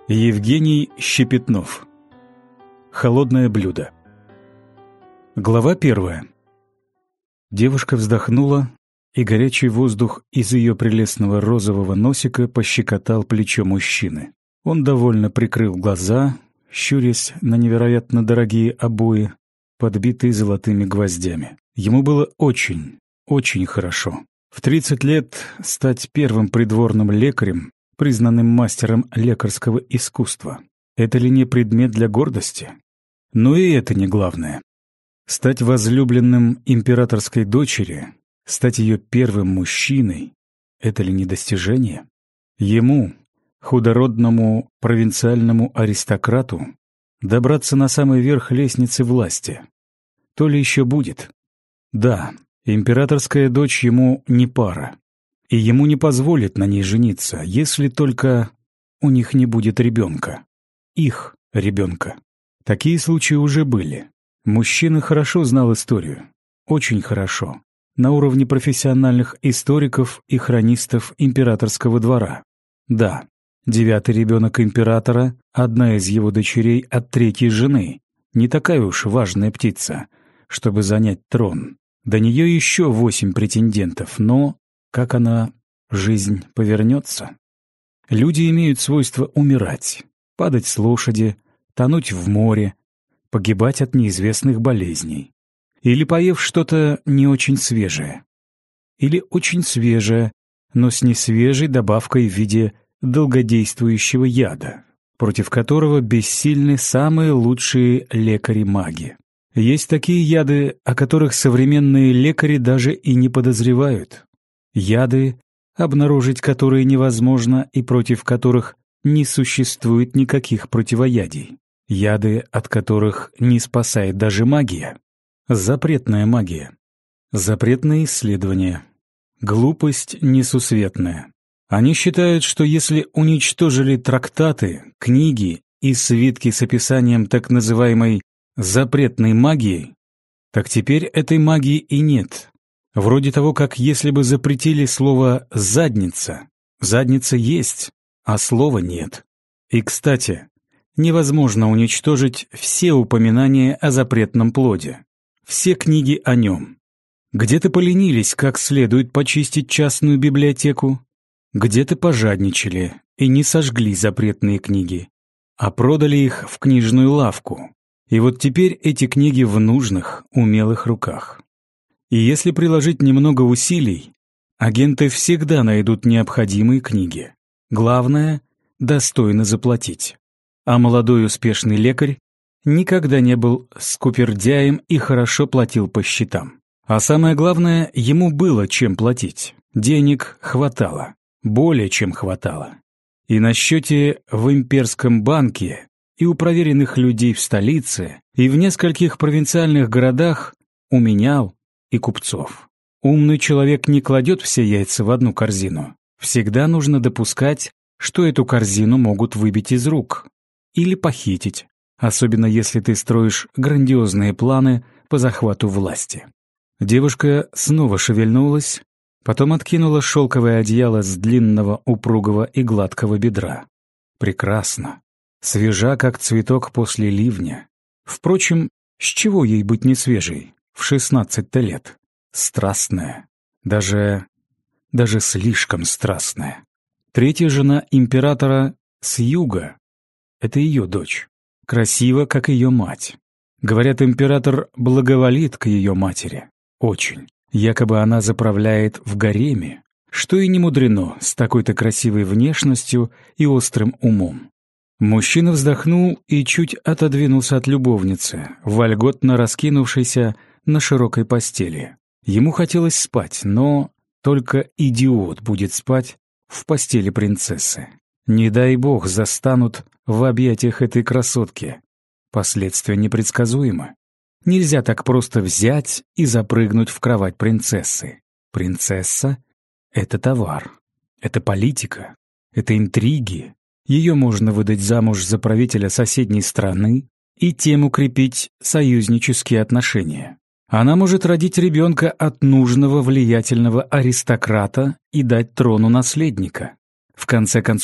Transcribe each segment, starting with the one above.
Евгений Щепетнов. Холодное блюдо. Глава 1. Девушка вздохнула, и горячий воздух из ее прелестного розового носика пощекотал плечо мужчины. Он довольно прикрыл глаза, щурясь на невероятно дорогие обои, подбитые золотыми гвоздями. Ему было очень, очень хорошо. В 30 лет стать первым придворным лекарем, признанным мастером лекарского искусства. Это ли не предмет для гордости? Но и это не главное. Стать возлюбленным императорской дочери, стать ее первым мужчиной — это ли не достижение? Ему, худородному провинциальному аристократу, добраться на самый верх лестницы власти. То ли еще будет? Да, императорская дочь ему не пара. И ему не позволят на ней жениться, если только у них не будет ребенка. Их ребенка. Такие случаи уже были. Мужчина хорошо знал историю. Очень хорошо. На уровне профессиональных историков и хронистов императорского двора. Да, 9-й ребенок императора, одна из его дочерей от 3-й жены. Не такая уж важная птица, чтобы занять трон. До нее еще 8 претендентов, но... Как жизнь повернется? Люди имеют свойство умирать, падать с лошади, тонуть в море, погибать от неизвестных болезней. Или поев что-то не очень свежее. Или очень свежее, но с несвежей добавкой в виде долгодействующего яда, против которого бессильны самые лучшие лекари-маги. Есть такие яды, о которых современные лекари даже и не подозревают. Яды, обнаружить которые невозможно и против которых не существует никаких противоядий. Яды, от которых не спасает даже магия. Запретная магия. Запретные исследования. Глупость несусветная. Они считают, что если уничтожили трактаты, книги и свитки с описанием так называемой запретной магии, так теперь этой магии и нет. Вроде того, как если бы запретили слово «задница». Задница есть, а слова нет. И, кстати, невозможно уничтожить все упоминания о запретном плоде. Все книги о нем. Где-то поленились, как следует почистить частную библиотеку. Где-то пожадничали и не сожгли запретные книги, а продали их в книжную лавку. И вот теперь эти книги в нужных, умелых руках. И если приложить немного усилий, агенты всегда найдут необходимые книги. Главное — достойно заплатить. А молодой успешный лекарь никогда не был скупердяем и хорошо платил по счетам. А самое главное, ему было чем платить. Денег хватало, более чем хватало. И на счете в имперском банке, и у проверенных людей в столице, и в нескольких провинциальных городах у менял и купцов. Умный человек не кладет все яйца в одну корзину. Всегда нужно допускать, что эту корзину могут выбить из рук или похитить, особенно если ты строишь грандиозные планы по захвату власти. Девушка снова шевельнулась, потом откинула шелковое одеяло с длинного, упругого и гладкого бедра. Прекрасно. Свежа, как цветок после ливня. Впрочем, с чего ей быть не свежей? В 16 лет. Страстная. Даже слишком страстная. 3-я жена императора с юга. Это ее дочь. Красива, как ее мать. Говорят, император благоволит к ее матери. Очень. Якобы она заправляет в гареме. Что и не мудрено с такой-то красивой внешностью и острым умом. Мужчина вздохнул и чуть отодвинулся от любовницы, вольготно раскинувшейся на широкой постели. Ему хотелось спать, но только идиот будет спать в постели принцессы. Не дай бог застанут в объятиях этой красотки. Последствия непредсказуемы. Нельзя так просто взять и запрыгнуть в кровать принцессы. Принцесса — это товар, это политика, это интриги. Ее можно выдать замуж за правителя соседней страны и тем укрепить союзнические отношения. Она может родить ребенка от нужного влиятельного аристократа и дать трону наследника. В конце концов,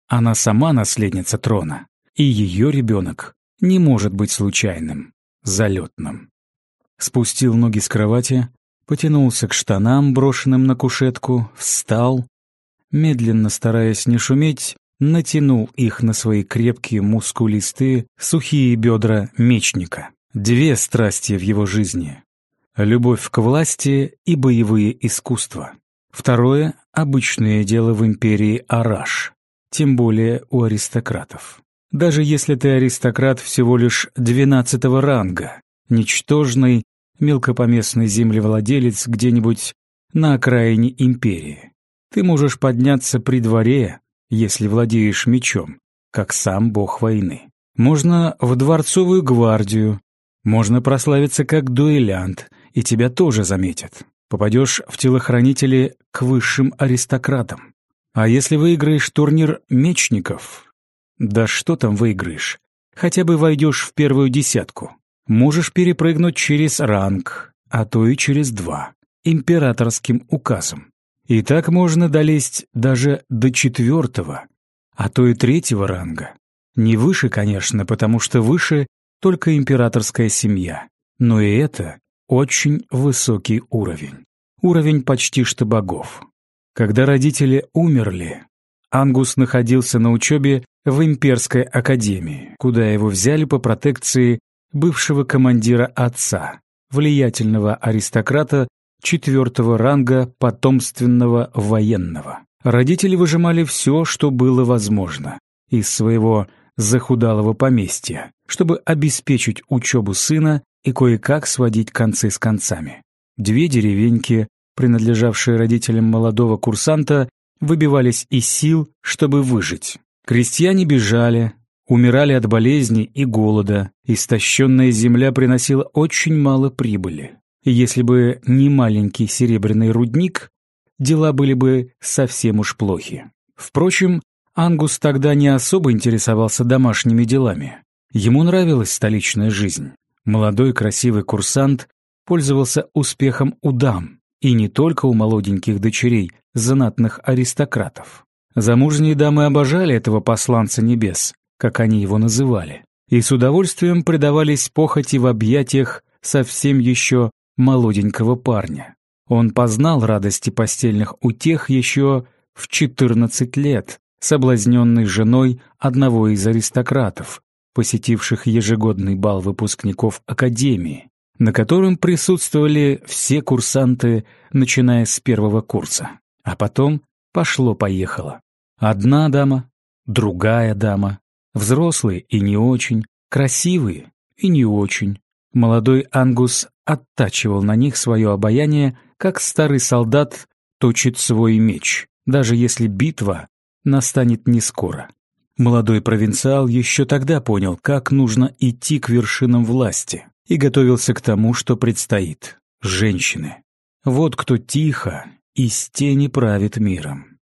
Она сама наследница трона, и ее ребенок не может быть случайным, залетным. Спустил ноги с кровати, потянулся к штанам, брошенным на кушетку, встал, медленно, стараясь не шуметь, натянул их на свои крепкие, мускулистые, сухие бедра мечника. Две страсти в его жизни — любовь к власти и боевые искусства. Второе — обычное дело в империи Араш, тем более у аристократов. Даже если ты аристократ всего лишь 12-го ранга, ничтожный, мелкопоместный землевладелец где-нибудь на окраине империи, ты можешь подняться при дворе, если владеешь мечом, как сам бог войны. Можно в дворцовую гвардию, можно прославиться как дуэлянт, и тебя тоже заметят. Попадешь в телохранители к высшим аристократам. А если выиграешь турнир мечников, да что там выиграешь, хотя бы войдешь в первую десятку, можешь перепрыгнуть через ранг, а то и через 2, императорским указом. И так можно долезть даже до 4-го, а то и 3-го ранга. Не выше, конечно, потому что выше только императорская семья, но и это очень высокий уровень. Уровень почти что богов. Когда родители умерли, Ангус находился на учебе в имперской академии, куда его взяли по протекции бывшего командира отца, влиятельного аристократа 4-го ранга потомственного военного. Родители выжимали все, что было возможно, из своего захудалого поместья, чтобы обеспечить учебу сына и кое-как сводить концы с концами. 2 деревеньки, принадлежавшие родителям молодого курсанта, выбивались из сил, чтобы выжить. Крестьяне бежали, умирали от болезней и голода, истощенная земля приносила очень мало прибыли. И если бы не маленький серебряный рудник, дела были бы совсем уж плохи. Впрочем, Ангус тогда не особо интересовался домашними делами. Ему нравилась столичная жизнь. Молодой красивый курсант пользовался успехом у дам, и не только у молоденьких дочерей знатных аристократов. Замужние дамы обожали этого посланца небес, как они его называли, и с удовольствием предавались похоти в объятиях совсем еще молоденького парня. Он познал радости постельных утех еще в 14 лет, соблазненный женой одного из аристократов, посетивших ежегодный бал выпускников академии, на котором присутствовали все курсанты, начиная с 1-го курса. А потом пошло-поехало. Одна дама, другая дама, взрослые и не очень, красивые и не очень. Молодой Ангус оттачивал на них свое обаяние, как старый солдат точит свой меч, даже если битва настанет не скоро. Молодой провинциал еще тогда понял, как нужно идти к вершинам власти, и готовился к тому, что предстоит. Женщины. Вот кто тихо из тени правит миром.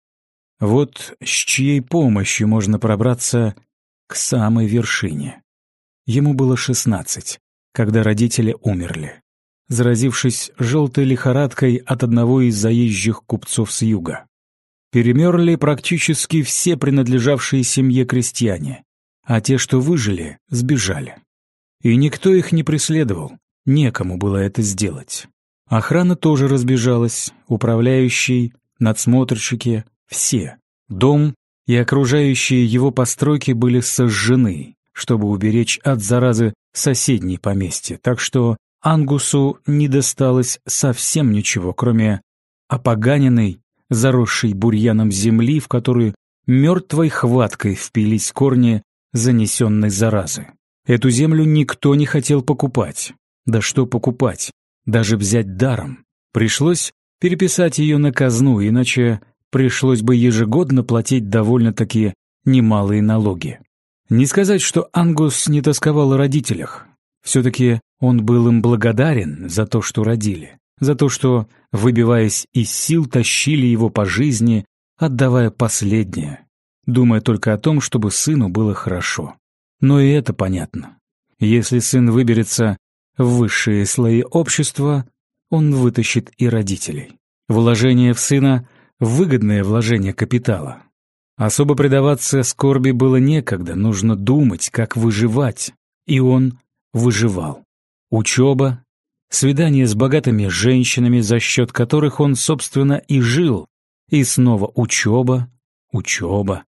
Вот с чьей помощью можно пробраться к самой вершине. Ему было 16, когда родители умерли, заразившись желтой лихорадкой от одного из заезжих купцов с юга. Перемерли практически все принадлежавшие семье крестьяне, а те, что выжили, сбежали. И никто их не преследовал, некому было это сделать. Охрана тоже разбежалась, управляющий, надсмотрщики, все. Дом и окружающие его постройки были сожжены, чтобы уберечь от заразы соседние поместья, так что Ангусу не досталось совсем ничего, кроме опоганенной, заросшей бурьяном земли, в которую мертвой хваткой впились корни занесенной заразы. Эту землю никто не хотел покупать. Да что покупать? Даже взять даром. Пришлось переписать ее на казну, иначе пришлось бы ежегодно платить довольно-таки немалые налоги. Не сказать, что Ангус не тосковал о родителях. Все-таки он был им благодарен за то, что родили, за то, что, выбиваясь из сил, тащили его по жизни, отдавая последнее, думая только о том, чтобы сыну было хорошо. Но и это понятно. Если сын выберется в высшие слои общества, он вытащит и родителей. Вложение в сына — выгодное вложение капитала. Особо предаваться скорби было некогда, нужно думать, как выживать. И он выживал. Учеба, свидания с богатыми женщинами, за счет которых он, собственно, и жил. И снова учеба, учеба,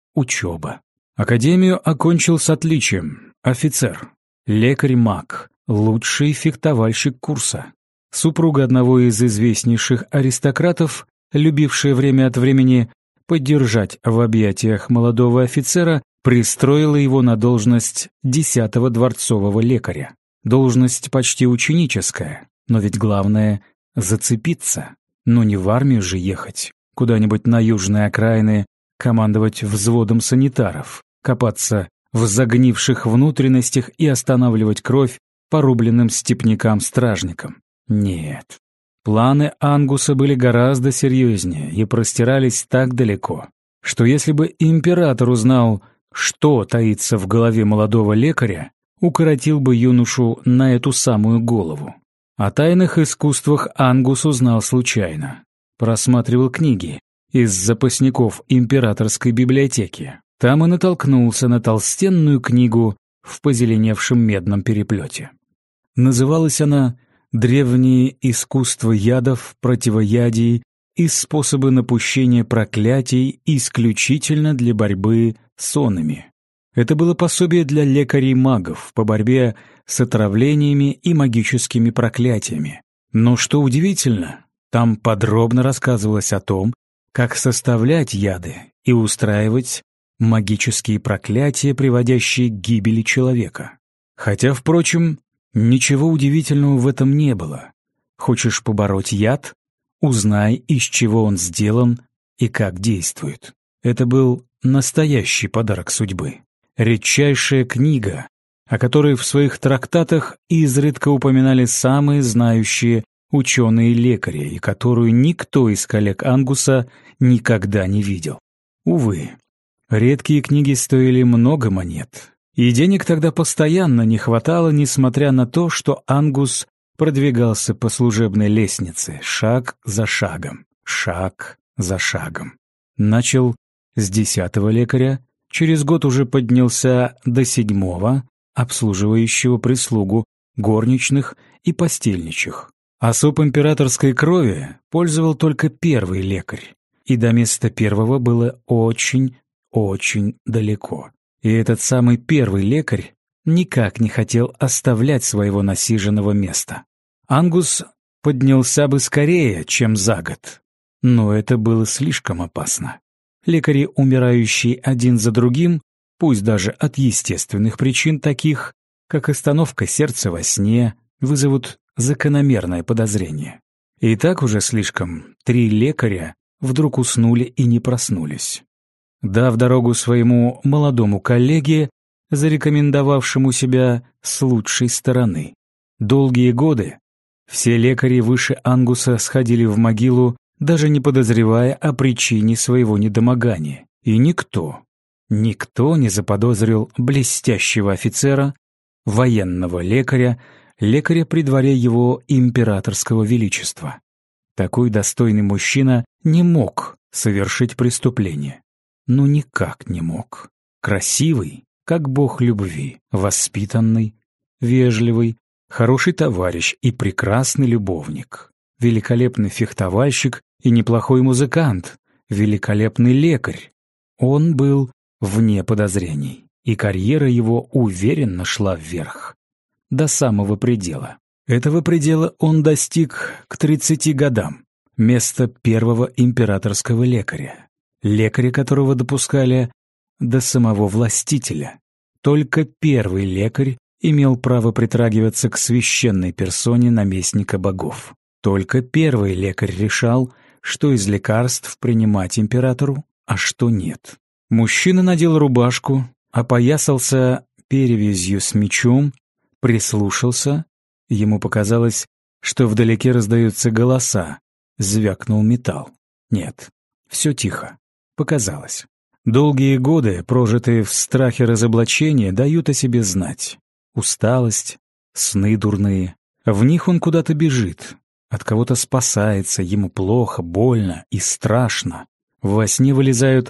учеба. Академию окончил с отличием. Офицер, лекарь-маг, лучший фехтовальщик курса. Супруга одного из известнейших аристократов, любившая время от времени поддержать в объятиях молодого офицера, пристроила его на должность 10-го дворцового лекаря. Должность почти ученическая, но ведь главное — зацепиться. Но не в армию же ехать, куда-нибудь на южные окраины, командовать взводом санитаров, копаться в загнивших внутренностях и останавливать кровь порубленным степнякам-стражникам. Нет. Планы Ангуса были гораздо серьезнее и простирались так далеко, что если бы император узнал, что таится в голове молодого лекаря, укоротил бы юношу на эту самую голову. О тайных искусствах Ангус узнал случайно. Просматривал книги из запасников императорской библиотеки. Там и натолкнулся на толстенную книгу в позеленевшем медном переплете. Называлась она «Древние искусства ядов, противоядий и способы напущения проклятий исключительно для борьбы с онами». Это было пособие для лекарей-магов по борьбе с отравлениями и магическими проклятиями. Но что удивительно, там подробно рассказывалось о том, как составлять яды и устраивать магические проклятия, приводящие к гибели человека. Хотя, впрочем, ничего удивительного в этом не было. Хочешь побороть яд? Узнай, из чего он сделан и как действует. Это был настоящий подарок судьбы. Редчайшая книга, о которой в своих трактатах изредка упоминали самые знающие ученые-лекари, и которую никто из коллег Ангуса никогда не видел. Увы, редкие книги стоили много монет, и денег тогда постоянно не хватало, несмотря на то, что Ангус продвигался по служебной лестнице шаг за шагом, шаг за шагом. Начал с 10-го лекаря, через год уже поднялся до 7-го, обслуживающего прислугу, горничных и постельничих. Особ императорской крови пользовал только 1-й лекарь, и до места 1-го было очень далеко. И этот самый 1-й лекарь никак не хотел оставлять своего насиженного места. Ангус поднялся бы скорее, чем за год, но это было слишком опасно. Лекари, умирающие один за другим, пусть даже от естественных причин, таких, как остановка сердца во сне, вызовут закономерное подозрение. И так уже слишком 3 лекаря вдруг уснули и не проснулись. Дав дорогу своему молодому коллеге, зарекомендовавшему себя с лучшей стороны. Долгие годы все лекари выше Ангуса сходили в могилу, даже не подозревая о причине своего недомогания. И никто не заподозрил блестящего офицера, военного лекаря, лекаря при дворе его императорского величества. Такой достойный мужчина не мог совершить преступление. Ну никак не мог. Красивый, как бог любви, воспитанный, вежливый, хороший товарищ и прекрасный любовник, великолепный фехтовальщик и неплохой музыкант, великолепный лекарь. Он был вне подозрений, и карьера его уверенно шла вверх, до самого предела. Этого предела он достиг к 30 годам, место 1-го императорского лекаря, лекаря которого допускали до самого властителя. Только 1-й лекарь имел право притрагиваться к священной персоне наместника богов. Только 1-й лекарь решал, что из лекарств принимать императору, а что нет. Мужчина надел рубашку, опоясался перевязью с мечом, прислушался. Ему показалось, что вдалеке раздаются голоса. Звякнул металл. Нет, все тихо. Показалось. Долгие годы, прожитые в страхе разоблачения, дают о себе знать. Усталость, сны дурные. В них он куда-то бежит. От кого-то спасается, ему плохо, больно и страшно. Во сне вылезают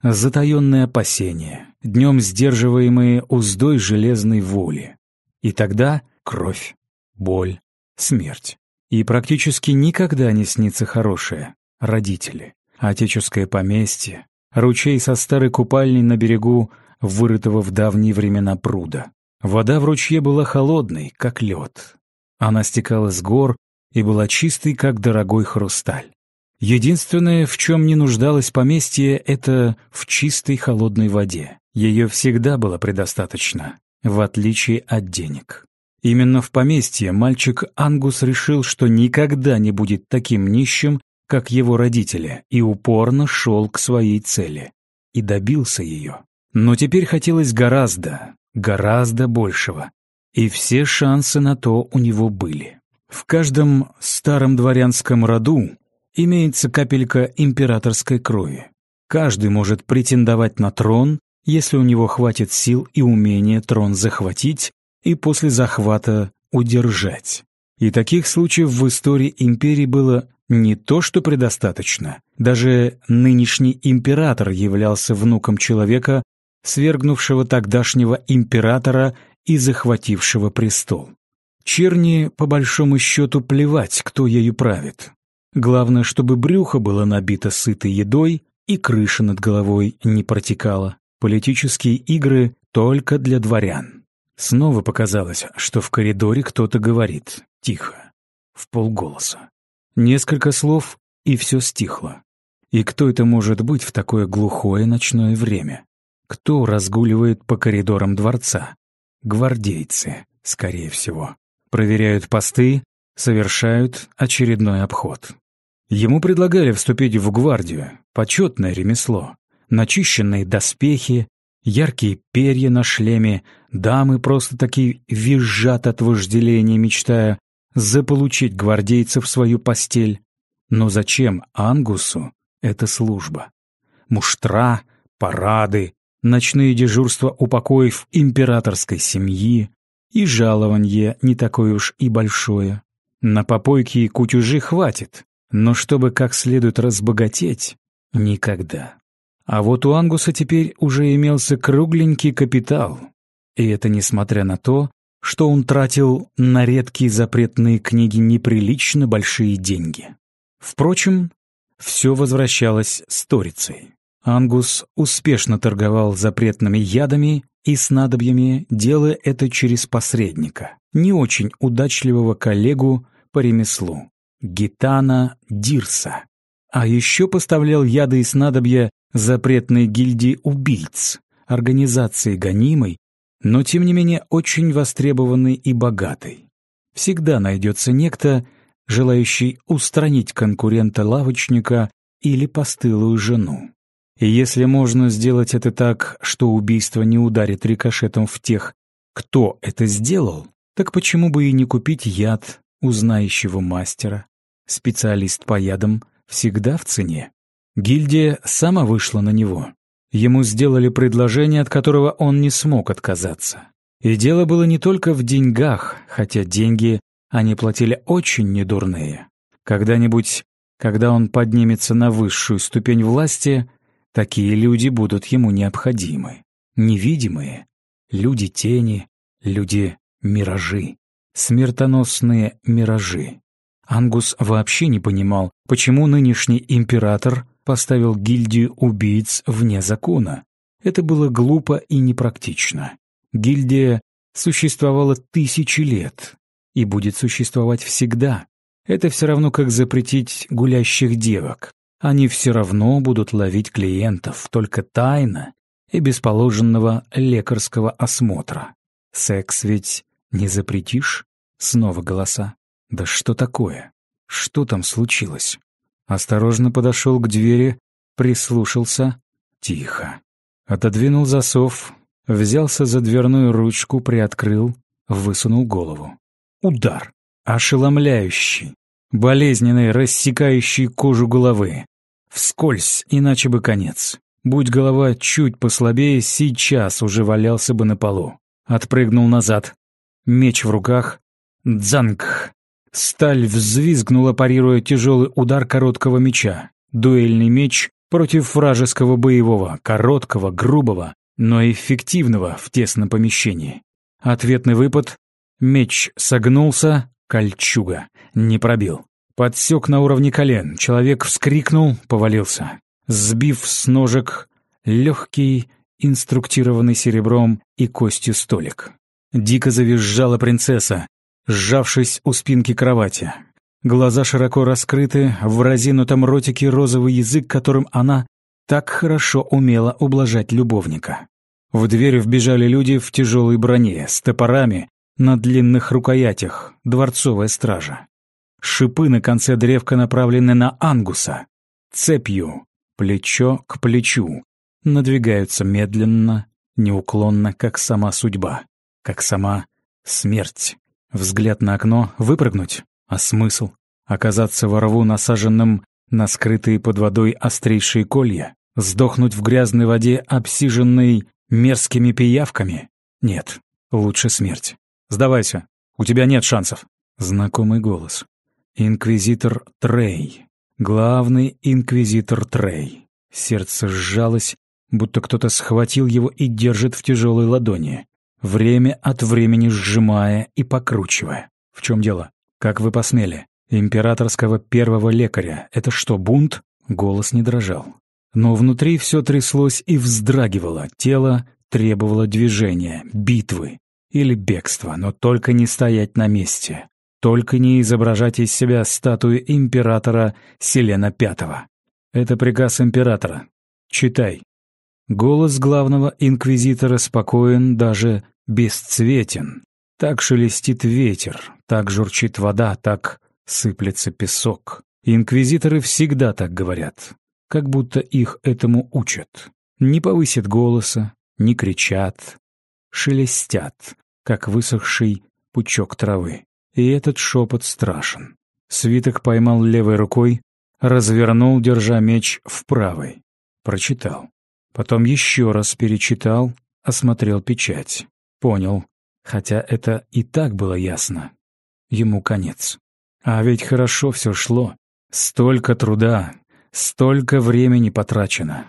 затаенные опасения, днем сдерживаемые уздой железной воли. И тогда кровь, боль, смерть. И практически никогда не снится хорошее. Родители, отеческое поместье, ручей со старой купальней на берегу вырытого в давние времена пруда. Вода в ручье была холодной, как лед. Она стекала с гор и была чистой, как дорогой хрусталь. Единственное, в чем не нуждалось поместье, это в чистой холодной воде. Ее всегда было предостаточно, в отличие от денег. Именно в поместье мальчик Ангус решил, что никогда не будет таким нищим, как его родители, и упорно шел к своей цели. И добился ее. Но теперь хотелось гораздо, гораздо большего. И все шансы на то у него были. В каждом старом дворянском роду имеется капелька императорской крови. Каждый может претендовать на трон, если у него хватит сил и умения трон захватить и после захвата удержать. И таких случаев в истории империи было не то что предостаточно. Даже нынешний император являлся внуком человека, свергнувшего тогдашнего императора и захватившего престол. Черни, по большому счету, плевать, кто ею правит. Главное, чтобы брюхо было набито сытой едой и крыша над головой не протекала. Политические игры только для дворян. Снова показалось, что в коридоре кто-то говорит, тихо, вполголоса. Несколько слов, и все стихло. И кто это может быть в такое глухое ночное время? Кто разгуливает по коридорам дворца? Гвардейцы, скорее всего. Проверяют посты, совершают очередной обход. Ему предлагали вступить в гвардию, почетное ремесло. Начищенные доспехи, яркие перья на шлеме, дамы просто-таки визжат от вожделения, мечтая заполучить гвардейцев в свою постель. Но зачем Ангусу эта служба? Муштра, парады, ночные дежурства у покоев императорской семьи и жалованье не такое уж и большое. На попойки и кутюжи хватит, но чтобы как следует разбогатеть — никогда. А вот у Ангуса теперь уже имелся кругленький капитал, и это несмотря на то, что он тратил на редкие запретные книги неприлично большие деньги. Впрочем, все возвращалось сторицей. Ангус успешно торговал запретными ядами и снадобьями, делая это через посредника, не очень удачливого коллегу по ремеслу, Гитана Дирса. А еще поставлял яды и снадобья запретной гильдии убийц, организации гонимой, но тем не менее очень востребованной и богатой. Всегда найдется некто, желающий устранить конкурента-лавочника или постылую жену. И если можно сделать это так, что убийство не ударит рикошетом в тех, кто это сделал, так почему бы и не купить яд у знающего мастера? Специалист по ядам всегда в цене. Гильдия сама вышла на него. Ему сделали предложение, от которого он не смог отказаться. И дело было не только в деньгах, хотя деньги они платили очень недурные. Когда-нибудь, когда он поднимется на высшую ступень власти, такие люди будут ему необходимы. Невидимые, люди-тени, люди-миражи, смертоносные миражи. Ангус вообще не понимал, почему нынешний император поставил гильдию убийц вне закона. Это было глупо и непрактично. Гильдия существовала тысячи лет и будет существовать всегда. Это все равно, как запретить гулящих девок. Они все равно будут ловить клиентов, только тайно и без положенного лекарского осмотра. Секс ведь не запретишь? Снова голоса. Да что такое? Что там случилось? Осторожно подошел к двери, прислушался. Тихо. Отодвинул засов, взялся за дверную ручку, приоткрыл, высунул голову. Удар. Ошеломляющий, болезненный, рассекающий кожу головы. Вскользь, иначе бы конец. Будь голова чуть послабее, сейчас уже валялся бы на полу. Отпрыгнул назад. Меч в руках. Дзанг! Сталь взвизгнула, парируя тяжелый удар короткого меча. Дуэльный меч против вражеского боевого, короткого, грубого, но эффективного в тесном помещении. Ответный выпад. Меч согнулся, кольчуга. Не пробил. Подсек на уровне колен. Человек вскрикнул, повалился. Сбив с ножек легкий, инструктированный серебром и костью столик. Дико завизжала принцесса, сжавшись у спинки кровати. Глаза широко раскрыты, в разинутом ротике розовый язык, которым она так хорошо умела ублажать любовника. В дверь вбежали люди в тяжелой броне, с топорами на длинных рукоятях, дворцовая стража. Шипы на конце древка направлены на Ангуса. Цепью, плечо к плечу, надвигаются медленно, неуклонно, как сама судьба, как сама смерть. Взгляд на окно, выпрыгнуть. А смысл? Оказаться во рву, насаженным на скрытые под водой острейшие колья? Сдохнуть в грязной воде, обсиженной мерзкими пиявками? Нет, лучше смерть. Сдавайся, у тебя нет шансов. Знакомый голос. Инквизитор Трей. Главный инквизитор Трей. Сердце сжалось, будто кто-то схватил его и держит в тяжелой ладони, время от времени сжимая и покручивая. В чем дело? Как вы посмели? Императорского первого лекаря. Это что, бунт? Голос не дрожал. Но внутри все тряслось и вздрагивало. Тело требовало движения, битвы или бегства, но только не стоять на месте. Только не изображать из себя статую императора Селена V. Это приказ императора. Читай. Голос главного инквизитора спокоен, даже бесцветен. Так шелестит ветер, так журчит вода, так сыплется песок. Инквизиторы всегда так говорят, как будто их этому учат. Не повысят голоса, не кричат, шелестят, как высохший пучок травы. И этот шепот страшен. Свиток поймал левой рукой, развернул, держа меч в правой. Прочитал. Потом еще раз перечитал, осмотрел печать. Понял, хотя это и так было ясно. Ему конец. А ведь хорошо все шло. Столько труда, столько времени потрачено.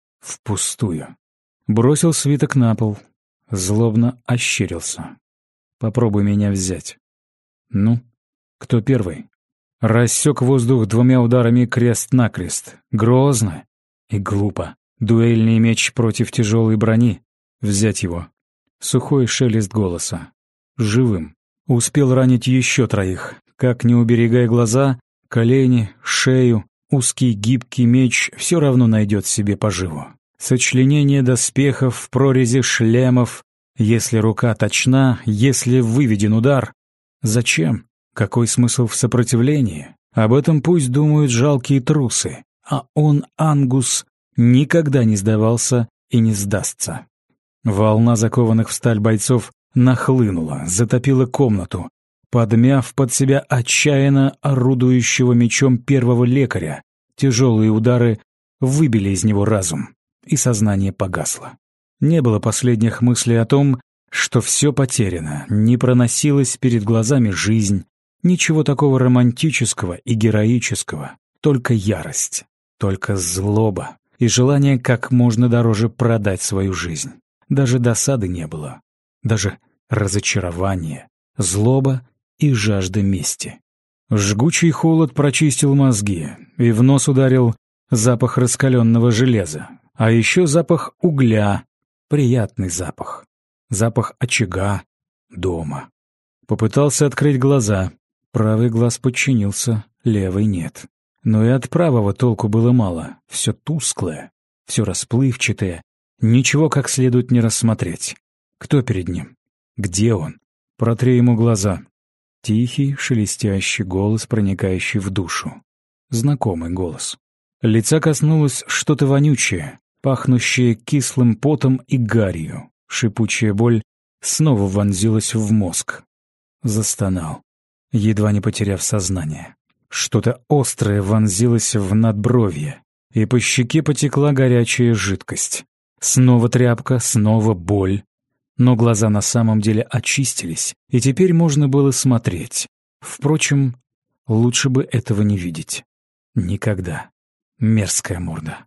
Впустую. Бросил свиток на пол. Злобно ощерился. Попробуй меня взять. Ну, кто первый? Рассек воздух двумя ударами крест-накрест. Грозно и глупо. Дуэльный меч против тяжелой брони. Взять его. Сухой шелест голоса. Живым. Успел ранить еще троих. Как не уберегай глаза, колени, шею, узкий гибкий меч все равно найдет себе поживу. Сочленение доспехов в прорези шлемов. Если рука точна, если выведен удар. Зачем? Какой смысл в сопротивлении? Об этом пусть думают жалкие трусы. А он, Ангус, никогда не сдавался и не сдастся. Волна закованных в сталь бойцов нахлынула, затопила комнату, подмяв под себя отчаянно орудующего мечом первого лекаря. Тяжелые удары выбили из него разум, и сознание погасло. Не было последних мыслей о том, что все потеряно, не проносилась перед глазами жизнь, ничего такого романтического и героического, только ярость, только злоба и желание как можно дороже продать свою жизнь. Даже досады не было, даже разочарования, злоба и жажда мести. Жгучий холод прочистил мозги, и в нос ударил запах раскаленного железа, а еще запах угля, приятный запах, запах очага, дома. Попытался открыть глаза, правый глаз подчинился, левый нет. Но и от правого толку было мало, все тусклое, все расплывчатое, ничего как следует не рассмотреть. Кто перед ним? Где он? Протри ему глаза. Тихий, шелестящий голос, проникающий в душу. Знакомый голос. Лица коснулось что-то вонючее, пахнущее кислым потом и гарью. Шипучая боль снова вонзилась в мозг. Застонал, едва не потеряв сознание. Что-то острое вонзилось в надбровье, и по щеке потекла горячая жидкость. Снова тряпка, снова боль. Но глаза на самом деле очистились, и теперь можно было смотреть. Впрочем, лучше бы этого не видеть. Никогда. Мерзкая морда.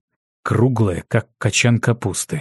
круглое, как качан капусты.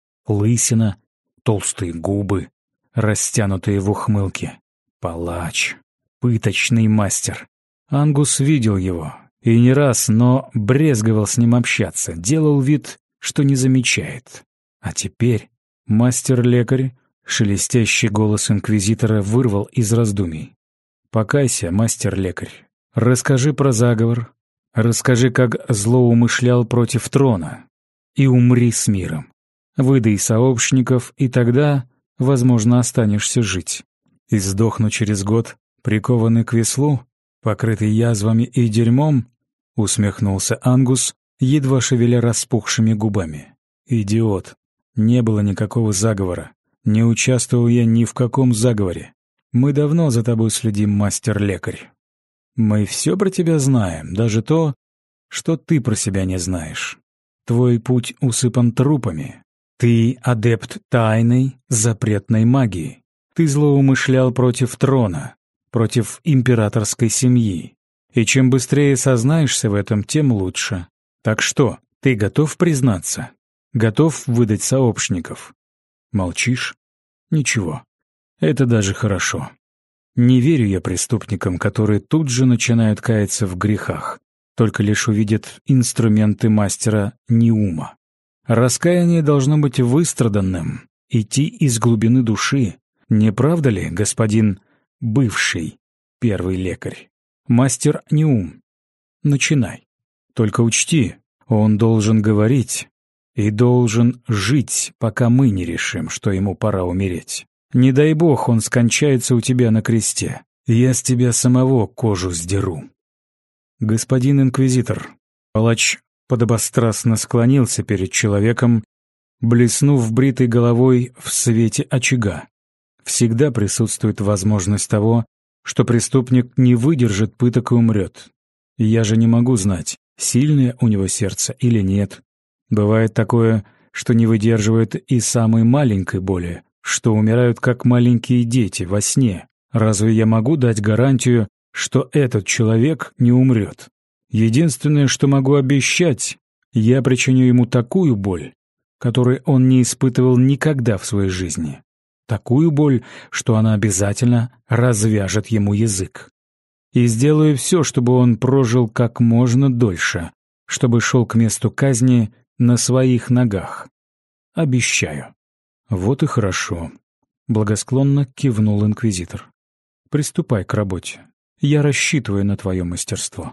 Лысина, толстые губы, растянутые в ухмылке. Палач, пыточный мастер. Ангус видел его, и не раз, но брезговал с ним общаться, делал вид, что не замечает. А теперь мастер-лекарь, шелестящий голос инквизитора, вырвал из раздумий. «Покайся, мастер-лекарь. Расскажи про заговор. Расскажи, как злоумышлял против трона. И умри с миром. Выдай сообщников, и тогда, возможно, останешься жить. И сдохну через год, прикованный к веслу, покрытый язвами и дерьмом», — усмехнулся Ангус, едва шевеля распухшими губами. «Идиот. Не было никакого заговора. Не участвовал я ни в каком заговоре. Мы давно за тобой следим, мастер-лекарь. Мы все про тебя знаем, даже то, что ты про себя не знаешь. Твой путь усыпан трупами. Ты адепт тайной, запретной магии. Ты злоумышлял против трона, против императорской семьи. И чем быстрее сознаешься в этом, тем лучше. Так что, ты готов признаться? Готов выдать сообщников? Молчишь? Ничего. Это даже хорошо. Не верю я преступникам, которые тут же начинают каяться в грехах, только лишь увидят инструменты мастера Неума. Раскаяние должно быть выстраданным, идти из глубины души. Не правда ли, господин бывший первый лекарь? Мастер Неум, начинай. Только учти, он должен говорить и должен жить, пока мы не решим, что ему пора умереть. Не дай бог, он скончается у тебя на кресте. Я с тебя самого кожу сдеру. Господин инквизитор, палач подобострастно склонился перед человеком, блеснув бритой головой в свете очага. Всегда присутствует возможность того, что преступник не выдержит пыток и умрет. Я же не могу знать, сильное у него сердце или нет. Бывает такое, что не выдерживает и самой маленькой боли, что умирают как маленькие дети во сне. Разве я могу дать гарантию, что этот человек не умрет? Единственное, что могу обещать, я причиню ему такую боль, которой он не испытывал никогда в своей жизни. Такую боль, что она обязательно развяжет ему язык. И сделаю все, чтобы он прожил как можно дольше, чтобы шел к месту казни на своих ногах. Обещаю. Вот и хорошо. Благосклонно кивнул инквизитор. Приступай к работе. Я рассчитываю на твое мастерство.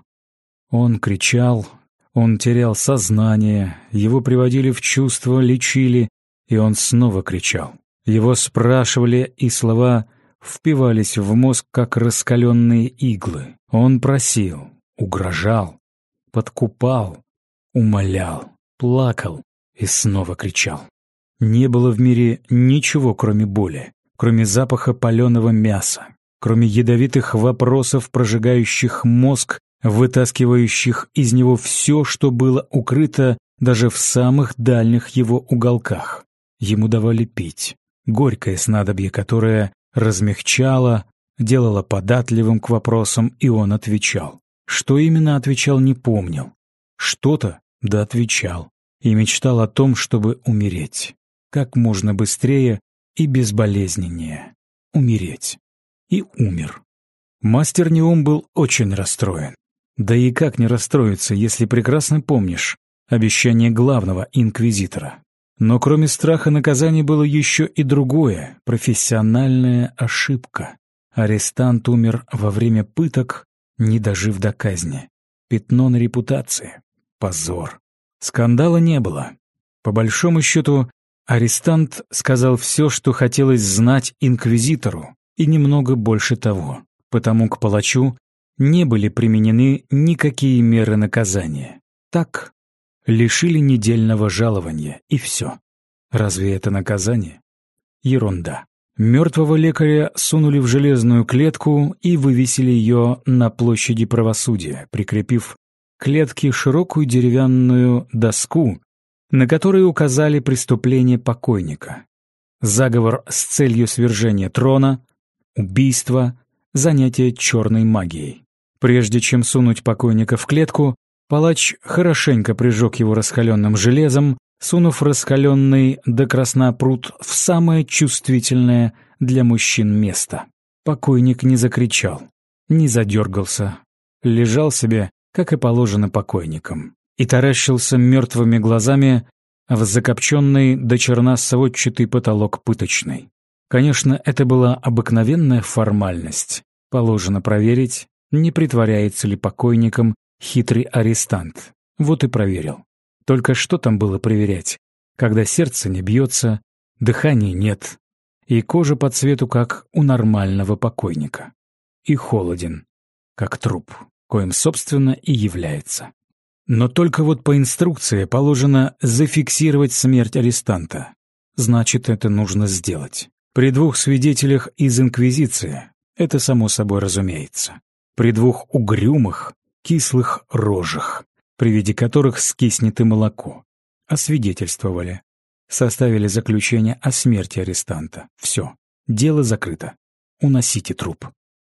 Он кричал, он терял сознание, его приводили в чувство, лечили, и он снова кричал. Его спрашивали, и слова впивались в мозг, как раскаленные иглы. Он просил, угрожал, подкупал, умолял, плакал и снова кричал. Не было в мире ничего, кроме боли, кроме запаха паленого мяса, кроме ядовитых вопросов, прожигающих мозг, вытаскивающих из него все, что было укрыто даже в самых дальних его уголках. Ему давали пить горькое снадобье, которое размягчало, делало податливым к вопросам, и он отвечал. Что именно отвечал, не помнил. Что-то да отвечал. И мечтал о том, чтобы умереть. Как можно быстрее и безболезненнее. Умереть. И умер. Мастер Неум был очень расстроен. Да и как не расстроиться, если прекрасно помнишь обещание главного инквизитора. Но кроме страха наказания было еще и другое, профессиональная ошибка. Арестант умер во время пыток, не дожив до казни. Пятно на репутации. Позор. Скандала не было. По большому счету, арестант сказал все, что хотелось знать инквизитору, и немного больше того, потому к палачу не были применены никакие меры наказания. Так, лишили недельного жалования, и все. Разве это наказание? Ерунда. Мертвого лекаря сунули в железную клетку и вывесили ее на площади правосудия, прикрепив к клетке широкую деревянную доску, на которой указали преступление покойника. Заговор с целью свержения трона, убийство, занятие черной магией. Прежде чем сунуть покойника в клетку, Палач хорошенько прижег его раскаленным железом, сунув раскаленный до красна прут в самое чувствительное для мужчин место. Покойник не закричал, не задергался, лежал себе, как и положено покойникам, и таращился мертвыми глазами в закопченный до черна сводчатый потолок пыточной. Конечно, это была обыкновенная формальность. Положено проверить, не притворяется ли покойником хитрый арестант. Вот и проверил. Только что там было проверять, когда сердце не бьется, дыхания нет, и кожа по цвету, как у нормального покойника, и холоден, как труп, коим, собственно, и является. Но только вот по инструкции положено зафиксировать смерть арестанта. Значит, это нужно сделать. При двух свидетелях из Инквизиции, это само собой разумеется. При двух угрюмых, кислых рожах, при виде которых скиснет и молоко. Освидетельствовали. Составили заключение о смерти арестанта. Все. Дело закрыто. Уносите труп.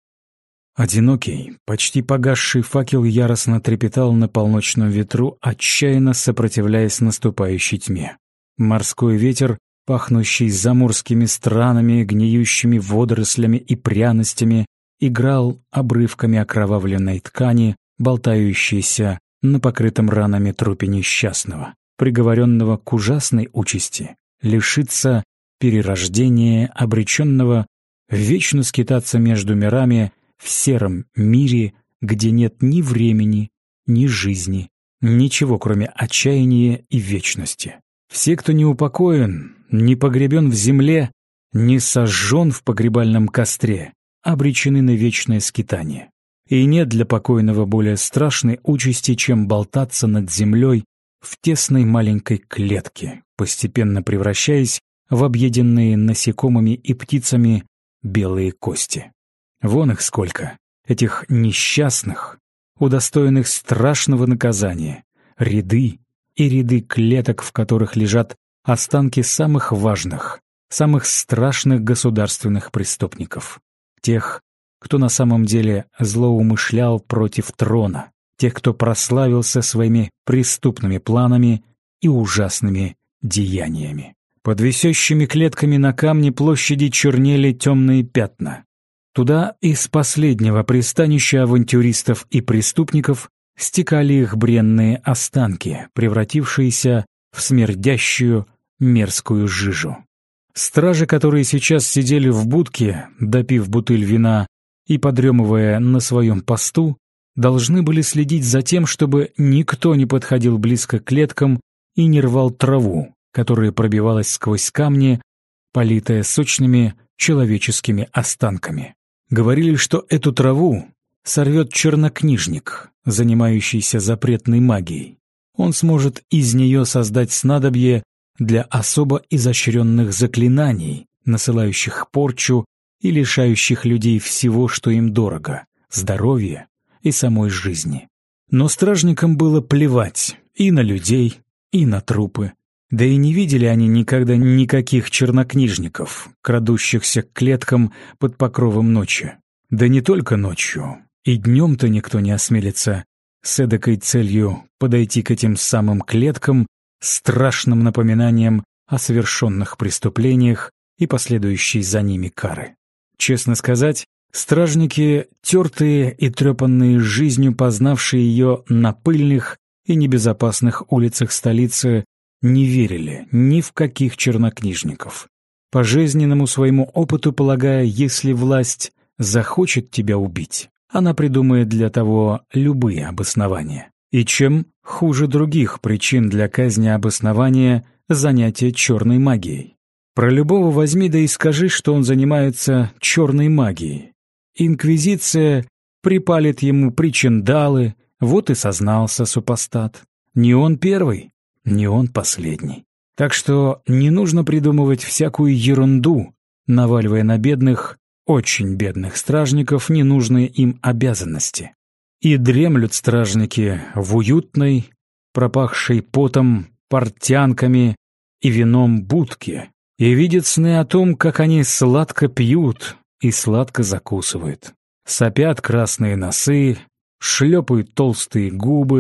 Одинокий, почти погасший факел яростно трепетал на полночном ветру, отчаянно сопротивляясь наступающей тьме. Морской ветер, пахнущий заморскими странами, гниющими водорослями и пряностями, играл обрывками окровавленной ткани, болтающейся на покрытом ранами трупе несчастного, приговоренного к ужасной участи, лишиться перерождения, обреченного вечно скитаться между мирами в сером мире, где нет ни времени, ни жизни, ничего, кроме отчаяния и вечности. Все, кто не упокоен, не погребен в земле, не сожжен в погребальном костре, обречены на вечное скитание. И нет для покойного более страшной участи, чем болтаться над землей в тесной маленькой клетке, постепенно превращаясь в объеденные насекомыми и птицами белые кости. Вон их сколько, этих несчастных, удостоенных страшного наказания, ряды и ряды клеток, в которых лежат останки самых важных, самых страшных государственных преступников. Тех, кто на самом деле злоумышлял против трона, тех, кто прославился своими преступными планами и ужасными деяниями. Под висящими клетками на камне площади чернели темные пятна. Туда из последнего пристанища авантюристов и преступников стекали их бренные останки, превратившиеся в смердящую мерзкую жижу. Стражи, которые сейчас сидели в будке, допив бутыль вина и подремывая на своем посту, должны были следить за тем, чтобы никто не подходил близко к клеткам и не рвал траву, которая пробивалась сквозь камни, политая сочными человеческими останками. Говорили, что эту траву сорвет чернокнижник, занимающийся запретной магией. Он сможет из нее создать снадобье для особо изощренных заклинаний, насылающих порчу и лишающих людей всего, что им дорого — здоровья и самой жизни. Но стражникам было плевать и на людей, и на трупы. Да и не видели они никогда никаких чернокнижников, крадущихся к клеткам под покровом ночи. Да не только ночью, и днем-то никто не осмелится с эдакой целью подойти к этим самым клеткам, страшным напоминанием о совершенных преступлениях и последующей за ними кары. Честно сказать, стражники, тертые и трепанные жизнью, познавшие ее на пыльных и небезопасных улицах столицы, не верили ни в каких чернокнижников. По жизненному своему опыту полагая, если власть захочет тебя убить, она придумает для того любые обоснования. И чем хуже других причин для казни обоснования занятия черной магией. Про любого возьми да и скажи, что он занимается черной магией. Инквизиция припалит ему причиндалы, вот и сознался супостат. Не он первый, не он последний. Так что не нужно придумывать всякую ерунду, наваливая на бедных, очень бедных стражников ненужные им обязанности. И дремлют стражники в уютной, пропахшей потом, портянками и вином будке, и видят сны о том, как они сладко пьют и сладко закусывают. Сопят красные носы, шлепают толстые губы,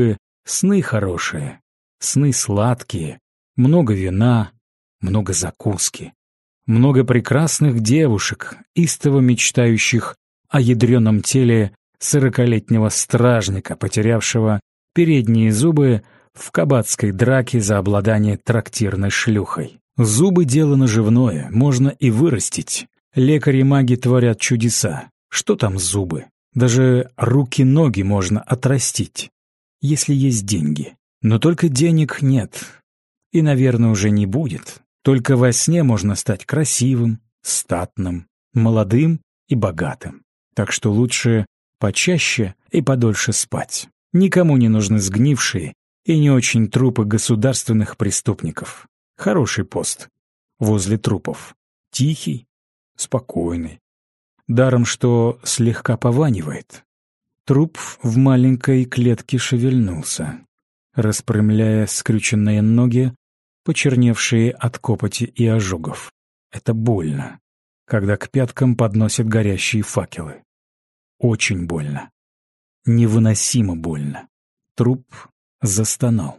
Сны хорошие, сны сладкие, много вина, много закуски, много прекрасных девушек, истово мечтающих о ядреном теле 40-летнего стражника, потерявшего передние зубы в кабацкой драке за обладание трактирной шлюхой. Зубы — дело наживное, можно и вырастить. Лекари-маги творят чудеса. Что там зубы? Даже руки-ноги можно отрастить, если есть деньги. Но только денег нет. И, наверное, уже не будет. Только во сне можно стать красивым, статным, молодым и богатым. Так что лучше почаще и подольше спать. Никому не нужны сгнившие и не очень трупы государственных преступников. Хороший пост возле трупов. Тихий, спокойный. Даром, что слегка пованивает. Труп в маленькой клетке шевельнулся, распрямляя скрюченные ноги, почерневшие от копоти и ожогов. Это больно, когда к пяткам подносят горящие факелы. Очень больно. Невыносимо больно. Труп застонал.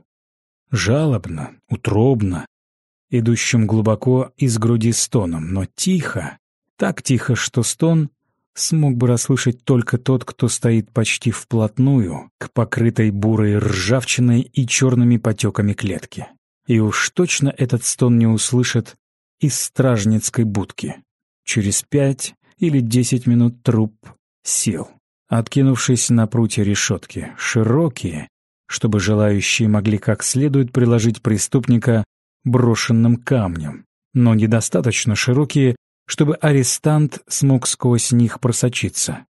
Жалобно, утробно, идущим глубоко из груди стоном, но тихо, так тихо, что стон смог бы расслышать только тот, кто стоит почти вплотную к покрытой бурой ржавчиной и черными потеками клетки. И уж точно этот стон не услышит из стражницкой будки. Через 5 или 10 минут труп сел, откинувшись на прутья решетки, широкие, чтобы желающие могли как следует приложить преступника брошенным камнем, но недостаточно широкие, чтобы арестант смог сквозь них просочиться.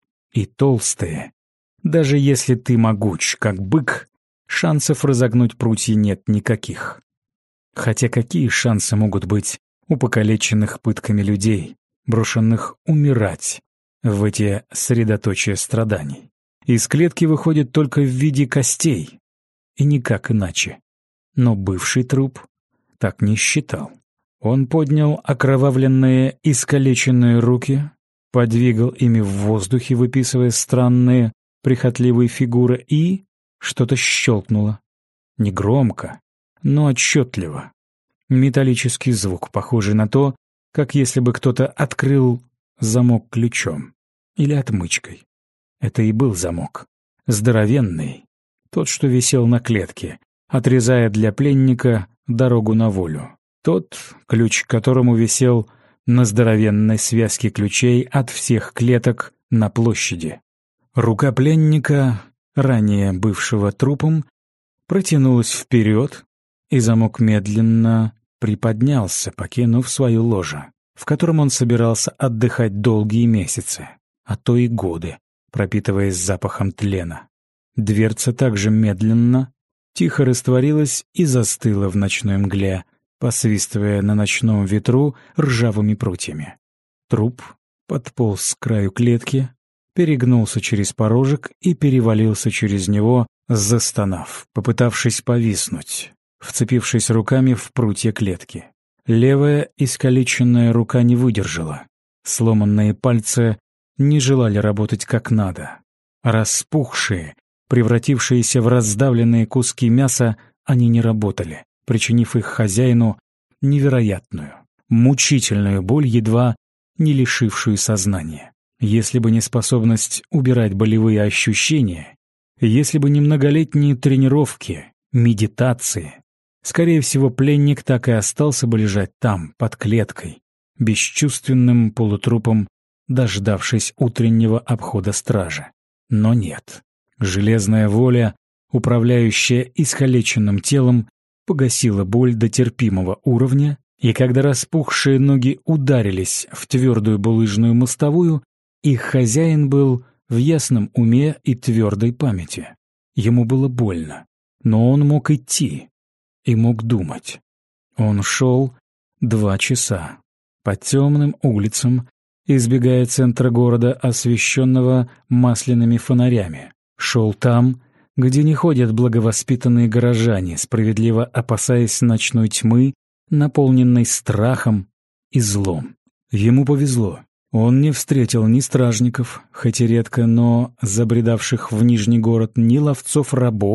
И толстые. Даже если ты могуч, как бык, шансов разогнуть прутья нет никаких. Хотя какие шансы могут быть у покалеченных пытками людей, брошенных умирать в эти средоточия страданий? Из клетки выходит только в виде костей, и никак иначе. Но бывший труп так не считал. Он поднял окровавленные, искалеченные руки, подвигал ими в воздухе, выписывая странные, прихотливые фигуры, и что-то щелкнуло. Негромко, но отчетливо. Металлический звук, похожий на то, как если бы кто-то открыл замок ключом или отмычкой. Это и был замок. Здоровенный, тот, что висел на клетке, отрезая для пленника дорогу на волю. Тот, ключ к которому висел на здоровенной связке ключей от всех клеток на площади. Рука пленника, ранее бывшего трупом, протянулась вперед, и замок медленно приподнялся, покинув свою ложе, в котором он собирался отдыхать долгие месяцы, а то и годы, пропитываясь запахом тлена. Дверца также медленно, тихо растворилась и застыла в ночной мгле, посвистывая на ночном ветру ржавыми прутьями. Труп подполз к краю клетки, перегнулся через порожек и перевалился через него, застонав, попытавшись повиснуть, вцепившись руками в прутья клетки. Левая искалеченная рука не выдержала. Сломанные пальцы не желали работать как надо. Распухшие, превратившиеся в раздавленные куски мяса, они не работали, причинив их хозяину невероятную, мучительную боль, едва не лишившую сознания. Если бы не способность убирать болевые ощущения, если бы не многолетние тренировки, медитации, скорее всего, пленник так и остался бы лежать там, под клеткой, бесчувственным полутрупом, дождавшись утреннего обхода стражи. Но нет. Железная воля, управляющая искалеченным телом, погасила боль до терпимого уровня, и когда распухшие ноги ударились в твердую булыжную мостовую, их хозяин был в ясном уме и твердой памяти. Ему было больно, но он мог идти и мог думать. Он шел 2 часа по темным улицам, избегая центра города, освещенного масляными фонарями. Шел там, где не ходят благовоспитанные горожане, справедливо опасаясь ночной тьмы, наполненной страхом и злом. Ему повезло. Он не встретил ни стражников, хоть и редко, но забредавших в Нижний город, ни ловцов рабов,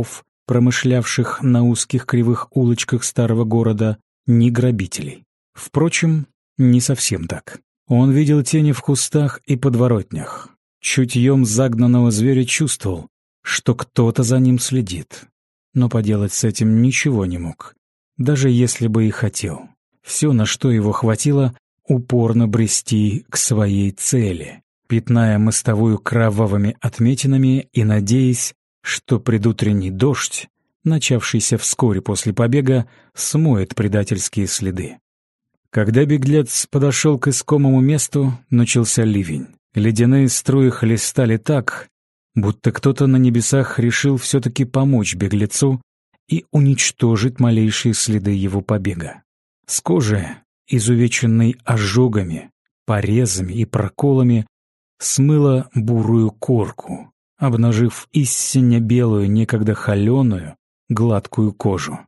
промышлявших на узких кривых улочках старого города, ни грабителей. Впрочем, не совсем так. Он видел тени в кустах и подворотнях. Чутьем загнанного зверя чувствовал, что кто-то за ним следит. Но поделать с этим ничего не мог, даже если бы и хотел. Все, на что его хватило, упорно брести к своей цели, пятная мостовую кровавыми отметинами и надеясь, что предутренний дождь, начавшийся вскоре после побега, смоет предательские следы. Когда беглец подошел к искомому месту, начался ливень. Ледяные струи хлестали так, будто кто-то на небесах решил все-таки помочь беглецу и уничтожить малейшие следы его побега. С кожи, изувеченной ожогами, порезами и проколами, смыло бурую корку, обнажив истинно белую, некогда холеную, гладкую кожу.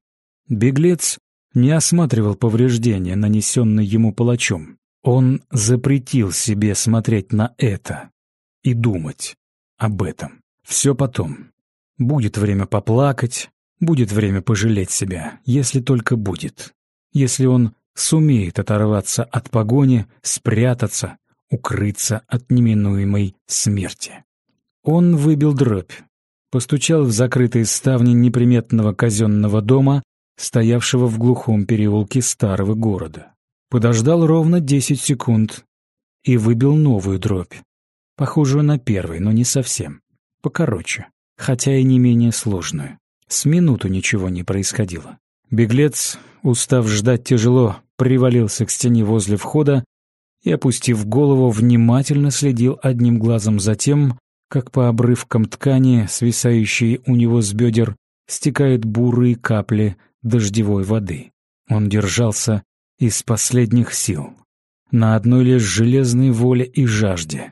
Беглец не осматривал повреждения, нанесенные ему палачом. Он запретил себе смотреть на это и думать об этом. Все потом. Будет время поплакать, будет время пожалеть себя, если только будет. Если он сумеет оторваться от погони, спрятаться, укрыться от неминуемой смерти. Он выбил дробь, постучал в закрытые ставни неприметного казенного дома, стоявшего в глухом переулке старого города. Подождал ровно 10 секунд и выбил новую дробь, похожую на первый, но не совсем, покороче, хотя и не менее сложную. С минуту ничего не происходило. Беглец, устав ждать тяжело, привалился к стене возле входа и, опустив голову, внимательно следил одним глазом за тем, как по обрывкам ткани, свисающей у него с бедер, стекают бурые капли дождевой воды. Он держался из последних сил, на одной лишь железной воле и жажде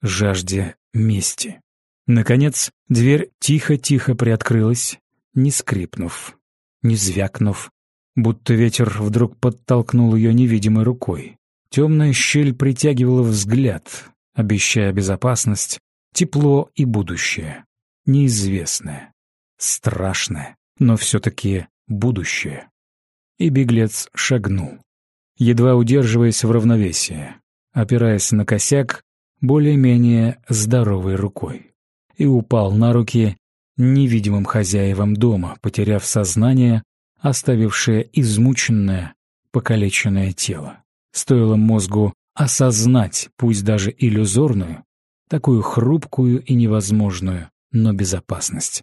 мести. Наконец, дверь тихо-тихо приоткрылась, не скрипнув, не звякнув, будто ветер вдруг подтолкнул ее невидимой рукой. Темная щель притягивала взгляд, обещая безопасность, тепло и будущее. Неизвестное, страшное, но все-таки будущее. И беглец шагнул, едва удерживаясь в равновесии, опираясь на косяк более-менее здоровой рукой, и упал на руки невидимым хозяевам дома, потеряв сознание, оставившее измученное, покалеченное тело. Стоило мозгу осознать, пусть даже иллюзорную, такую хрупкую и невозможную, но безопасность.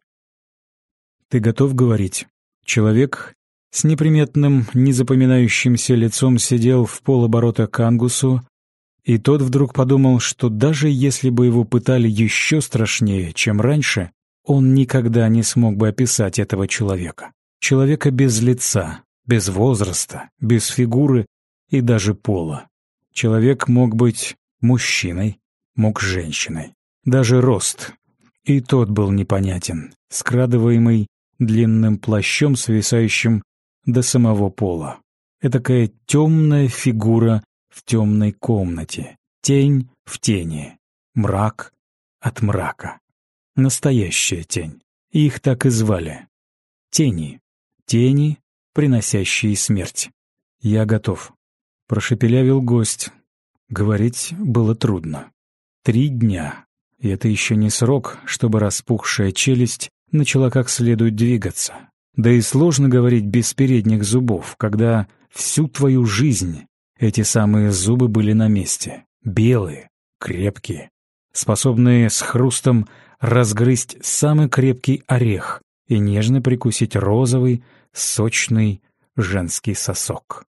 «Ты готов говорить?» Человек с неприметным, незапоминающимся лицом сидел в полоборота к Ангусу, и тот вдруг подумал, что даже если бы его пытали еще страшнее, чем раньше, он никогда не смог бы описать этого человека. Человека без лица, без возраста, без фигуры и даже пола. Человек мог быть мужчиной, мог женщиной. Даже рост. И тот был непонятен, скрадываемый длинным плащом, свисающим до самого пола. Этакая темная фигура в темной комнате, тень в тени, мрак от мрака. Настоящая тень. Их так и звали. Тени. Тени, приносящие смерть. «Я готов», — прошепелявил гость. Говорить было трудно. 3 дня. И это еще не срок, чтобы распухшая челюсть начала как следует двигаться. Да и сложно говорить без передних зубов, когда всю твою жизнь эти самые зубы были на месте. Белые, крепкие, способные с хрустом разгрызть самый крепкий орех и нежно прикусить розовый, сочный женский сосок.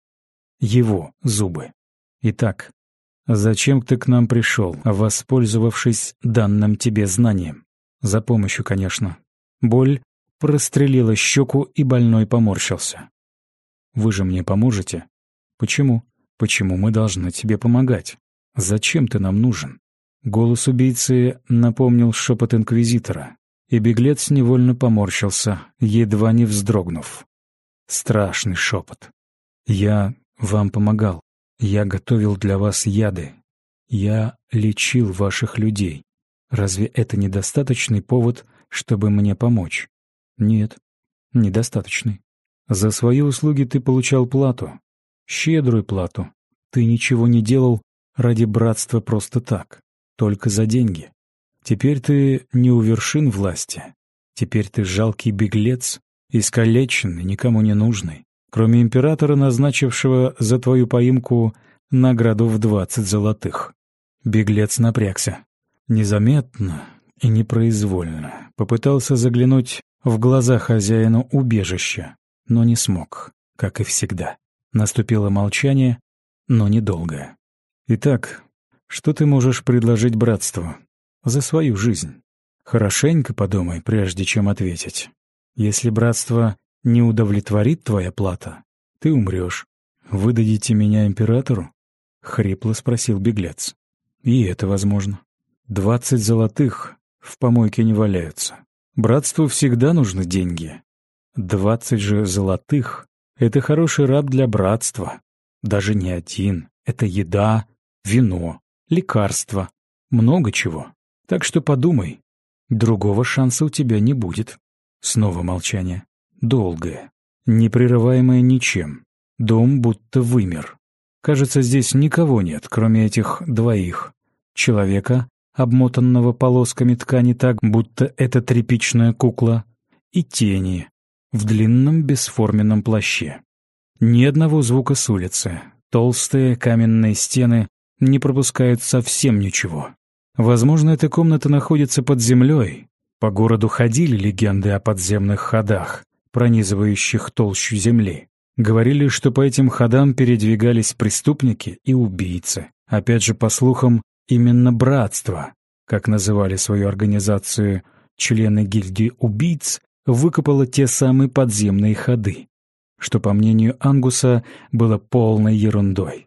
Его зубы. Итак, зачем ты к нам пришел, воспользовавшись данным тебе знанием? За помощью, конечно. Боль прострелила щеку, и больной поморщился. Вы же мне поможете? Почему? Почему мы должны тебе помогать? Зачем ты нам нужен? Голос убийцы напомнил шепот инквизитора, и беглец невольно поморщился, едва не вздрогнув. Страшный шепот. Я вам помогал. Я готовил для вас яды. Я лечил ваших людей. Разве это недостаточный повод, чтобы мне помочь? Нет, Недостаточный. За свои услуги ты получал плату. Щедрую плату. Ты ничего не делал ради братства просто так. Только за деньги. Теперь ты не у вершин власти. Теперь ты жалкий беглец, искалеченный, никому не нужный. Кроме императора, назначившего за твою поимку награду в 20 золотых. Беглец напрягся. Незаметно и непроизвольно попытался заглянуть в глаза хозяину убежища, но не смог, как и всегда. Наступило молчание, но недолгое. «Итак, что ты можешь предложить братству за свою жизнь? Хорошенько подумай, прежде чем ответить. Если братство не удовлетворит твоя плата, ты умрешь. Выдадите меня императору?» — хрипло спросил беглец. «И это возможно. 20 золотых в помойке не валяются. Братству всегда нужны деньги. 20 же золотых — это хороший раб для братства. Даже не один. Это еда, вино, лекарства, много чего. Так что подумай. Другого шанса у тебя не будет». Снова молчание. Долгое, непрерываемое ничем. Дом будто вымер. Кажется, здесь никого нет, кроме этих двоих. Человека, обмотанного полосками ткани так, будто это тряпичная кукла, и тени в длинном бесформенном плаще. Ни одного звука с улицы. Толстые каменные стены не пропускают совсем ничего. Возможно, эта комната находится под землей. По городу ходили легенды о подземных ходах, пронизывающих толщу земли. Говорили, что по этим ходам передвигались преступники и убийцы. Опять же, по слухам, именно братство, как называли свою организацию члены гильдии убийц, выкопало те самые подземные ходы, что, по мнению Ангуса, было полной ерундой.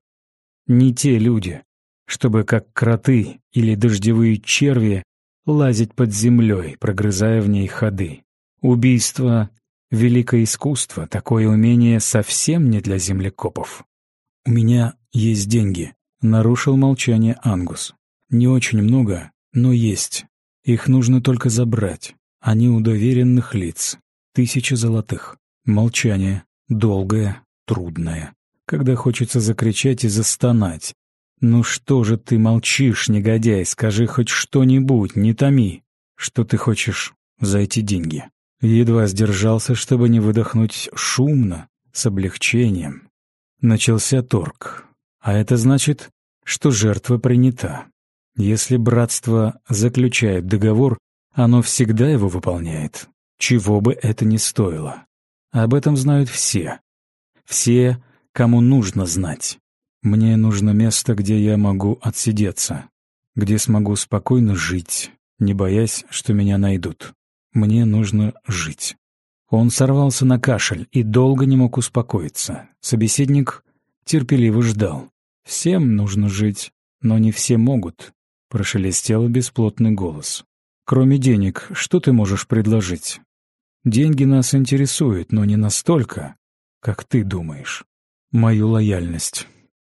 Не те люди, чтобы, как кроты или дождевые черви, лазить под землей, прогрызая в ней ходы. Убийство — великое искусство, такое умение совсем не для землекопов. «У меня есть деньги», — нарушил молчание Ангус. «Не очень много, но есть. Их нужно только забрать. Они у доверенных лиц. 1000 золотых». Молчание. Долгое, трудное. Когда хочется закричать и застонать. «Ну что же ты молчишь, негодяй? Скажи хоть что-нибудь, не томи. Что ты хочешь за эти деньги?» Едва сдержался, чтобы не выдохнуть шумно, с облегчением. Начался торг. А это значит, что жертва принята. Если братство заключает договор, оно всегда его выполняет, чего бы это ни стоило. Об этом знают все. Все, кому нужно знать. Мне нужно место, где я могу отсидеться, где смогу спокойно жить, не боясь, что меня найдут. Мне нужно жить. Он сорвался на кашель и долго не мог успокоиться. Собеседник терпеливо ждал. «Всем нужно жить, но не все могут», — прошелестел бесплотный голос. «Кроме денег, что ты можешь предложить? Деньги нас интересуют, но не настолько, как ты думаешь. Мою лояльность.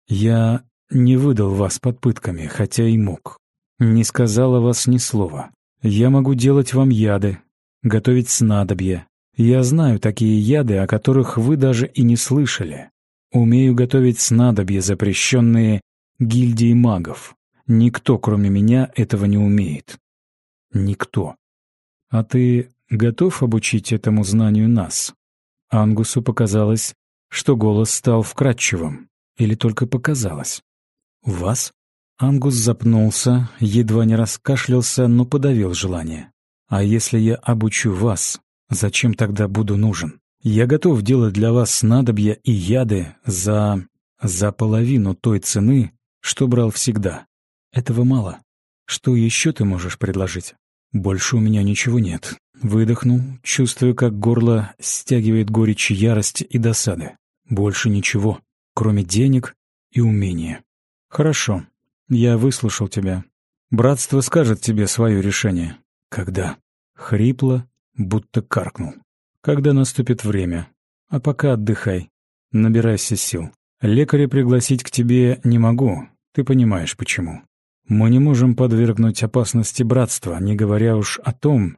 Я не выдал вас под пытками, хотя и мог. Не сказал о вас ни слова. Я могу делать вам яды, готовить снадобья. Я знаю такие яды, о которых вы даже и не слышали. Умею готовить снадобья, запрещенные гильдией магов. Никто, кроме меня, этого не умеет. Никто. А ты готов обучить этому знанию нас?» Ангусу показалось, что голос стал вкрадчивым. Или только показалось? «Вас?» Ангус запнулся, едва не раскашлялся, но подавил желание. «А если я обучу вас, зачем тогда буду нужен? Я готов делать для вас снадобья и яды за половину той цены, что брал всегда. Этого мало. Что еще ты можешь предложить?» «Больше у меня ничего нет». Выдохнул, чувствуя, как горло стягивает горечь ярости и досады. «Больше ничего, кроме денег и умения». «Хорошо, я выслушал тебя. Братство скажет тебе свое решение». «Когда?» Хрипло, будто каркнул. «Когда наступит время. А пока отдыхай. Набирайся сил. Лекаря пригласить к тебе не могу. Ты понимаешь, почему. Мы не можем подвергнуть опасности братства, не говоря уж о том,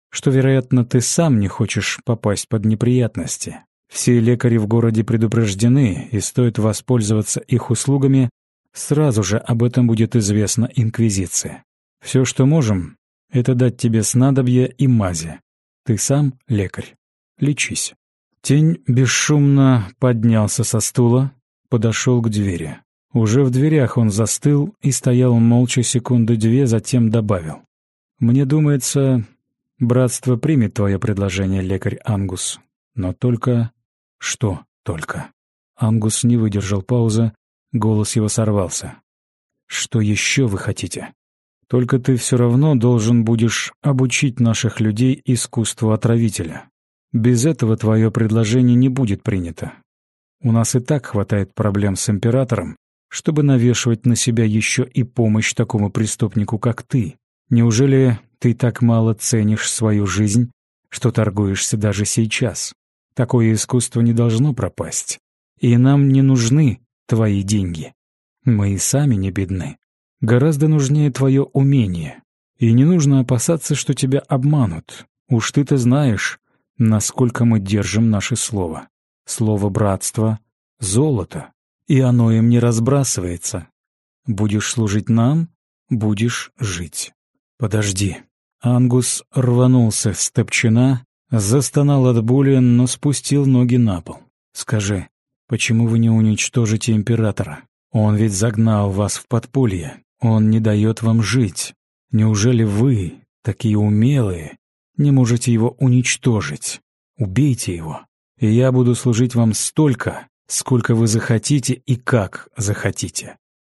что, вероятно, ты сам не хочешь попасть под неприятности. Все лекари в городе предупреждены, и стоит воспользоваться их услугами, сразу же об этом будет известно Инквизиции. Все, что можем, это дать тебе снадобья и мази. Ты сам лекарь. Лечись». Тень бесшумно поднялся со стула, подошел к двери. Уже в дверях он застыл и стоял молча секунды две, затем добавил: «Мне думается, братство примет твое предложение, лекарь Ангус. Но только...» «Что только?» Ангус не выдержал паузы, голос его сорвался. «Что еще вы хотите? Только ты все равно должен будешь обучить наших людей искусству отравителя. Без этого твое предложение не будет принято. У нас и так хватает проблем с императором, чтобы навешивать на себя еще и помощь такому преступнику, как ты. Неужели ты так мало ценишь свою жизнь, что торгуешься даже сейчас? Такое искусство не должно пропасть. И нам не нужны твои деньги. Мы и сами не бедны. Гораздо нужнее твое умение. И не нужно опасаться, что тебя обманут. Уж ты-то знаешь, насколько мы держим наше слово. Слово братства — золото, и оно им не разбрасывается. Будешь служить нам, будешь жить. Подожди». Ангус рванулся с топчина, застонал от боли, но спустил ноги на пол. «Скажи, почему вы не уничтожите императора? Он ведь загнал вас в подполье. Он не дает вам жить. Неужели вы, такие умелые, не можете его уничтожить? Убейте его, и я буду служить вам столько, сколько вы захотите и как захотите».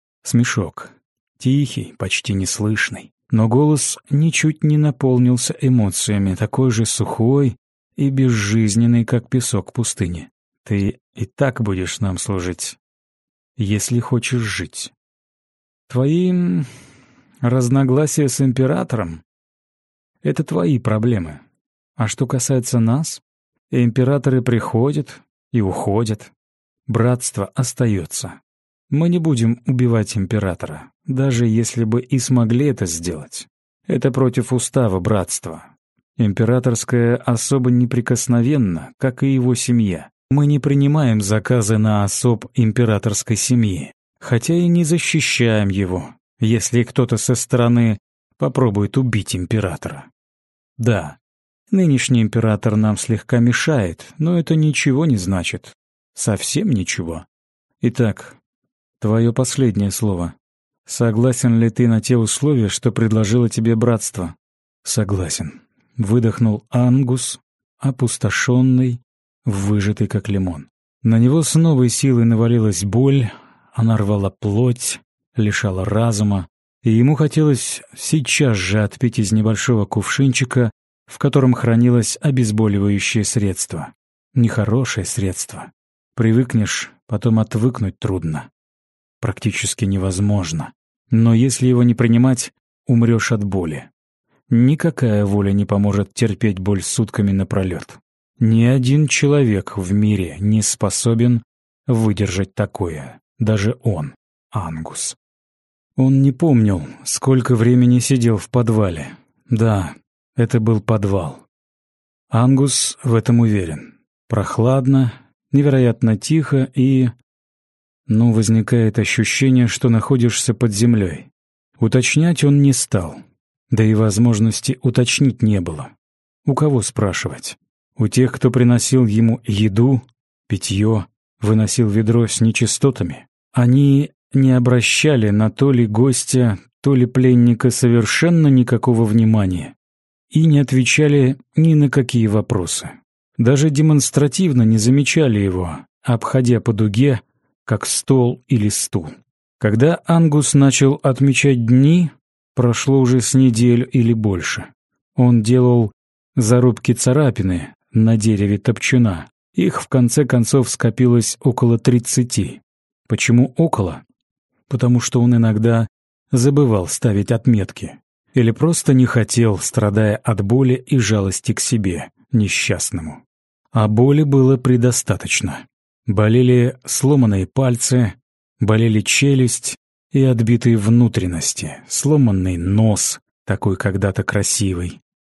Смешок. Тихий, почти неслышный. Но голос ничуть не наполнился эмоциями, такой же сухой и безжизненный, как песок пустыни. «Ты и так будешь нам служить, если хочешь жить. Твои разногласия с императором — это твои проблемы. А что касается нас, императоры приходят и уходят. Братство остается. Мы не будем убивать императора, даже если бы и смогли это сделать. Это против устава братства. Императорская особа неприкосновенна, как и его семья. Мы не принимаем заказы на особ императорской семьи, хотя и не защищаем его, если кто-то со стороны попробует убить императора. Да, нынешний император нам слегка мешает, но это ничего не значит. Совсем ничего. Итак, твое последнее слово. Согласен ли ты на те условия, что предложило тебе братство?» «Согласен», — выдохнул Ангус, опустошенный, выжатый как лимон. На него с новой силой навалилась боль, она рвала плоть, лишала разума, и ему хотелось сейчас же отпить из небольшого кувшинчика, в котором хранилось обезболивающее средство. Нехорошее средство. Привыкнешь, потом отвыкнуть трудно. Практически невозможно. Но если его не принимать, умрешь от боли. Никакая воля не поможет терпеть боль сутками напролет. Ни один человек в мире не способен выдержать такое. Даже он, Ангус. Он не помнил, сколько времени сидел в подвале. Да, это был подвал. Ангус в этом уверен. Прохладно, невероятно тихо и... возникает ощущение, что находишься под землей. Уточнять он не стал. Да и возможности уточнить не было. У кого спрашивать? У тех, кто приносил ему еду, питье, выносил ведро с нечистотами. Они не обращали на то ли гостя, то ли пленника совершенно никакого внимания и не отвечали ни на какие вопросы. Даже демонстративно не замечали его, обходя по дуге, как стол или стул. Когда Ангус начал отмечать дни, прошло уже с неделю или больше. Он делал зарубки-царапины на дереве топчуна. Их в конце концов скопилось около 30. Почему около? Потому что он иногда забывал ставить отметки. Или просто не хотел, страдая от боли и жалости к себе, несчастному. А боли было предостаточно. Болели сломанные пальцы, болели челюсть и отбитые внутренности, сломанный нос, такой когда-то красивый,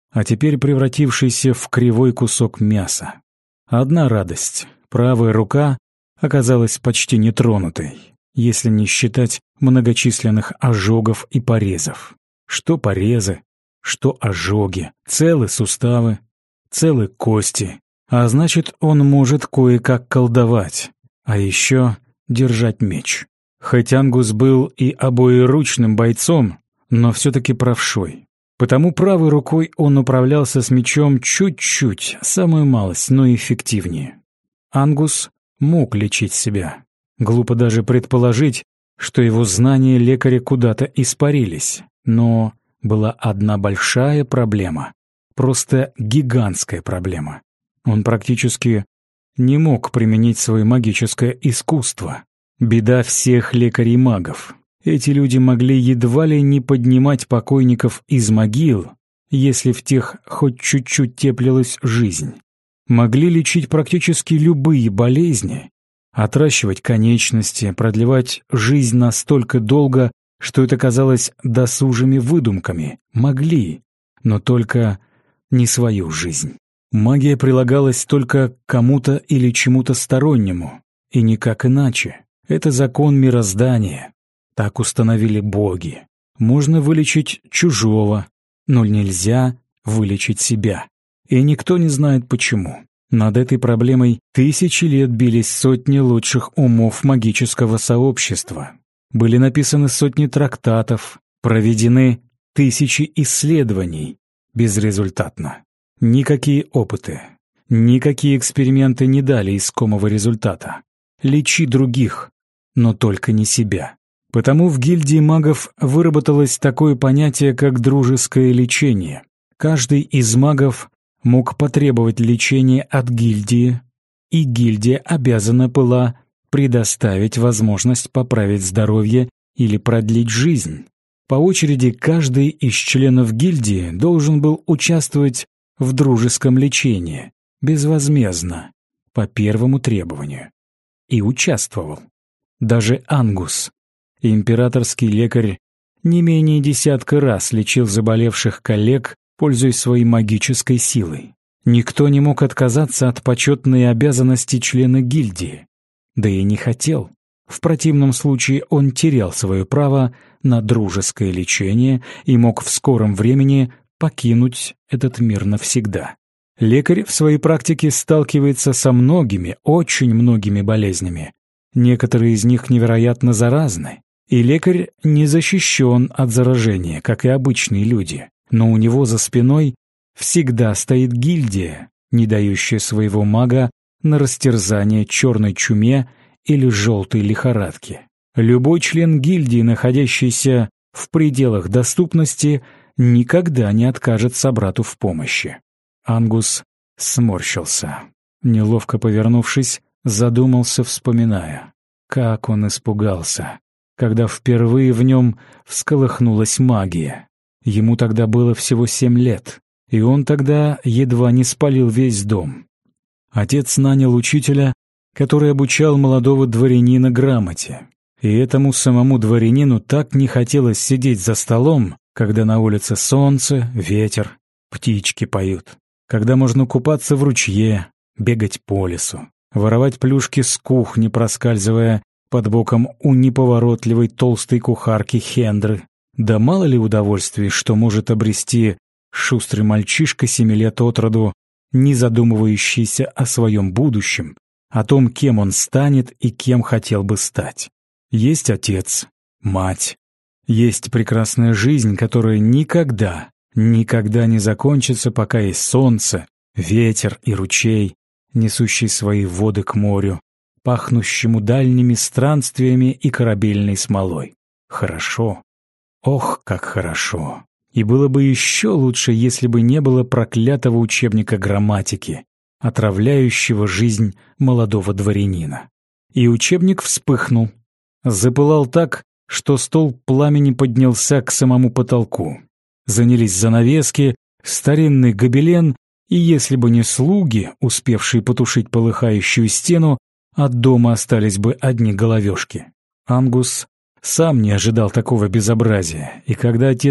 а теперь превратившийся в кривой кусок мяса. Одна радость — правая рука оказалась почти нетронутой, если не считать многочисленных ожогов и порезов. Что порезы, что ожоги, целы суставы, целы кости, а значит, он может кое-как колдовать, а еще держать меч. Хоть Ангус был и обоеручным бойцом, но все-таки правшой. Потому правой рукой он управлялся с мечом чуть-чуть, самую малость, но эффективнее. Ангус мог лечить себя. Глупо даже предположить, что его знания лекаря куда-то испарились. Но была одна большая проблема, просто гигантская проблема. Он практически не мог применить свое магическое искусство. Беда всех лекарей-магов. Эти люди могли едва ли не поднимать покойников из могил, если в тех хоть чуть-чуть теплилась жизнь. Могли лечить практически любые болезни, отращивать конечности, продлевать жизнь настолько долго, что это казалось досужими выдумками. Могли, но только не свою жизнь. Магия прилагалась только к кому-то или чему-то стороннему, и никак иначе. Это закон мироздания. Так установили боги. Можно вылечить чужого, но нельзя вылечить себя. И никто не знает почему. Над этой проблемой тысячи лет бились сотни лучших умов магического сообщества. Были написаны сотни трактатов, проведены тысячи исследований. Безрезультатно. Никакие опыты, никакие эксперименты не дали искомого результата. Лечи других, но только не себя. Потому в гильдии магов выработалось такое понятие, как дружеское лечение. Каждый из магов мог потребовать лечения от гильдии, и гильдия обязана была предоставить возможность поправить здоровье или продлить жизнь. По очереди каждый из членов гильдии должен был участвовать в дружеском лечении, безвозмездно, по первому требованию. И участвовал. Даже Ангус, императорский лекарь, не менее десятка раз лечил заболевших коллег, пользуясь своей магической силой. Никто не мог отказаться от почетной обязанности члена гильдии. Да и не хотел. В противном случае он терял свое право на дружеское лечение и мог в скором времени покинуть этот мир навсегда. Лекарь в своей практике сталкивается со многими, очень многими болезнями. Некоторые из них невероятно заразны, и лекарь не защищен от заражения, как и обычные люди. Но у него за спиной всегда стоит гильдия, не дающая своего мага на растерзание черной чуме или желтой лихорадке. Любой член гильдии, находящийся в пределах доступности, никогда не откажет собрату в помощи. Ангус сморщился. Неловко повернувшись, задумался, вспоминая, как он испугался, когда впервые в нем всколыхнулась магия. Ему тогда было всего 7 лет, и он тогда едва не спалил весь дом. Отец нанял учителя, который обучал молодого дворянина грамоте. И этому самому дворянину так не хотелось сидеть за столом, когда на улице солнце, ветер, птички поют, когда можно купаться в ручье, бегать по лесу, воровать плюшки с кухни, проскальзывая под боком у неповоротливой толстой кухарки Хендры. Да мало ли удовольствий, что может обрести шустрый мальчишка 7 лет от роду, не задумывающийся о своем будущем, о том, кем он станет и кем хотел бы стать. Есть отец, мать, есть прекрасная жизнь, которая никогда, никогда не закончится, пока есть солнце, ветер и ручей, несущий свои воды к морю, пахнущему дальними странствиями и корабельной смолой. Хорошо. Ох, как хорошо. И было бы еще лучше, если бы не было проклятого учебника грамматики, отравляющего жизнь молодого дворянина. И учебник вспыхнул. Запылал так, что столб пламени поднялся к самому потолку. Занялись занавески, старинный гобелен, и если бы не слуги, успевшие потушить полыхающую стену, от дома остались бы одни головешки. Ангус сам не ожидал такого безобразия, и когда отец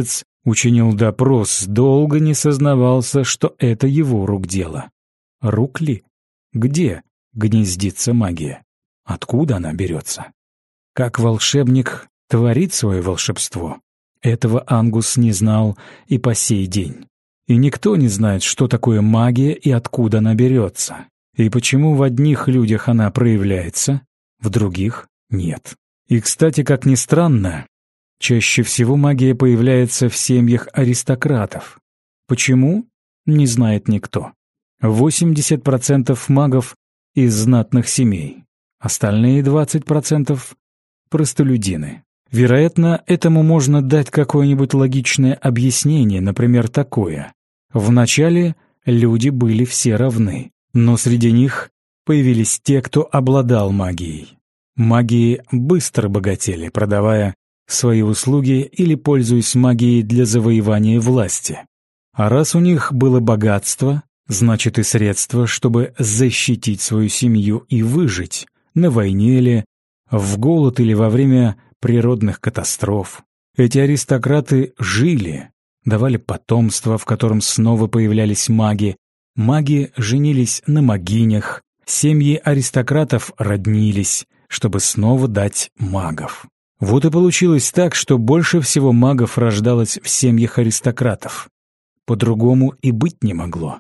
Учинил допрос, долго не сознавался, что это его рук дело. Рук ли? Где гнездится магия? Откуда она берется? Как волшебник творит свое волшебство? Этого Ангус не знал и по сей день. И никто не знает, что такое магия и откуда она берется. И почему в одних людях она проявляется, в других — нет. И, кстати, как ни странно, чаще всего магия появляется в семьях аристократов. Почему? Не знает никто. 80% магов из знатных семей. Остальные 20% — простолюдины. Вероятно, этому можно дать какое-нибудь логичное объяснение, например, такое. Вначале люди были все равны, но среди них появились те, кто обладал магией. Маги быстро богатели, продавая свои услуги или пользуясь магией для завоевания власти. А раз у них было богатство, значит и средства, чтобы защитить свою семью и выжить на войне или в голод или во время природных катастроф. Эти аристократы жили, давали потомство, в котором снова появлялись маги. Маги женились на магинях, семьи аристократов роднились, чтобы снова дать магов. Вот и получилось так, что больше всего магов рождалось в семьях аристократов. По-другому и быть не могло.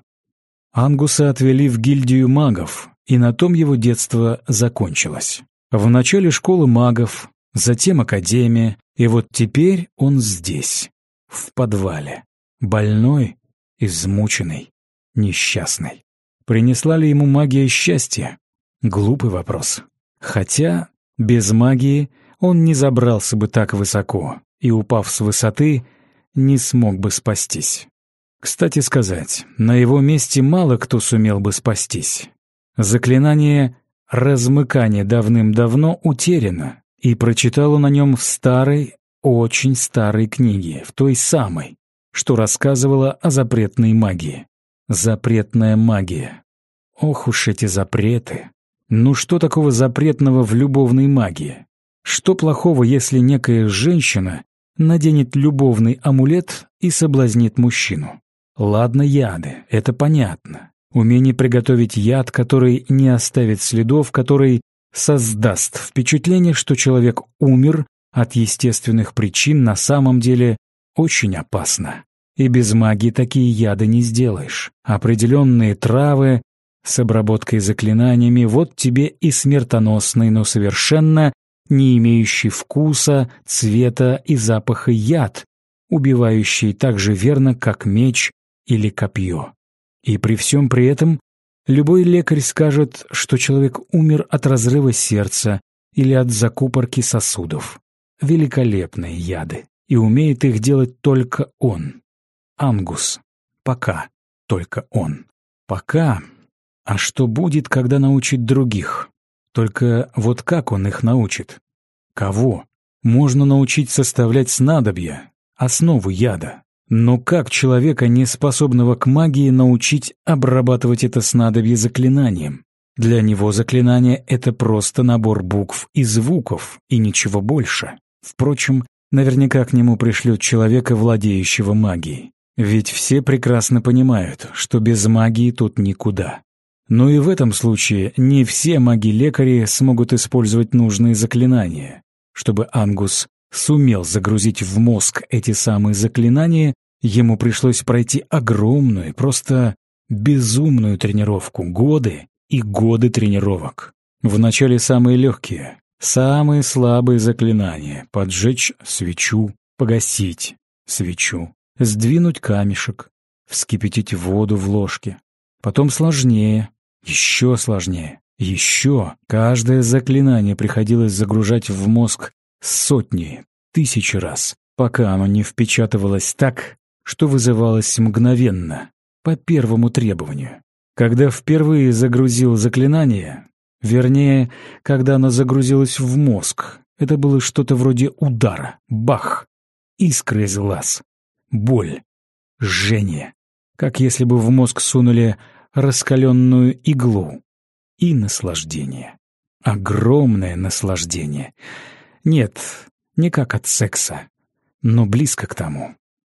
Ангуса отвели в гильдию магов, и на том его детство закончилось. В начале школы магов, затем академия, и вот теперь он здесь, в подвале, больной, измученный, несчастный. Принесла ли ему магия счастья? Глупый вопрос. Хотя без магии он не забрался бы так высоко и, упав с высоты, не смог бы спастись. Кстати сказать, на его месте мало кто сумел бы спастись. Заклинание размыкания давным-давно утеряно, и прочитал он о нем в старой, очень старой книге, в той самой, что рассказывала о запретной магии. Запретная магия. Ох уж эти запреты! Ну что такого запретного в любовной магии? Что плохого, если некая женщина наденет любовный амулет и соблазнит мужчину? Ладно, яды, это понятно. Умение приготовить яд, который не оставит следов, который создаст впечатление, что человек умер от естественных причин, на самом деле очень опасно. И без магии такие яды не сделаешь. Определенные травы с обработкой заклинаниями, вот тебе и смертоносный, но совершенно не имеющий вкуса, цвета и запаха яд, убивающий так же верно, как меч или копье. И при всем при этом любой лекарь скажет, что человек умер от разрыва сердца или от закупорки сосудов. Великолепные яды, и умеет их делать только он. Ангус. Пока только он. Пока. А что будет, когда научит других? Только вот как он их научит? Кого? Можно научить составлять снадобья, основу яда. Но как человека, не способного к магии, научить обрабатывать это снадобье заклинанием? Для него заклинание — это просто набор букв и звуков, и ничего больше. Впрочем, наверняка к нему пришлют человека, владеющего магией. Ведь все прекрасно понимают, что без магии тут никуда. Но и в этом случае не все маги-лекари смогут использовать нужные заклинания. Чтобы Ангус сумел загрузить в мозг эти самые заклинания, ему пришлось пройти огромную, просто безумную тренировку, годы и годы тренировок. Вначале самые легкие, самые слабые заклинания: поджечь свечу, погасить свечу, сдвинуть камешек, вскипятить воду в ложке. Потом сложнее, еще сложнее, еще. Каждое заклинание приходилось загружать в мозг сотни, тысячи раз, пока оно не впечатывалось так, что вызывалось мгновенно, по первому требованию. Когда впервые загрузил заклинание, вернее, когда оно загрузилось в мозг, это было что-то вроде удара, бах, искры из глаз, боль, жжение, как если бы в мозг сунули раскаленную иглу, и наслаждение. Огромное наслаждение. Нет, не как от секса, но близко к тому.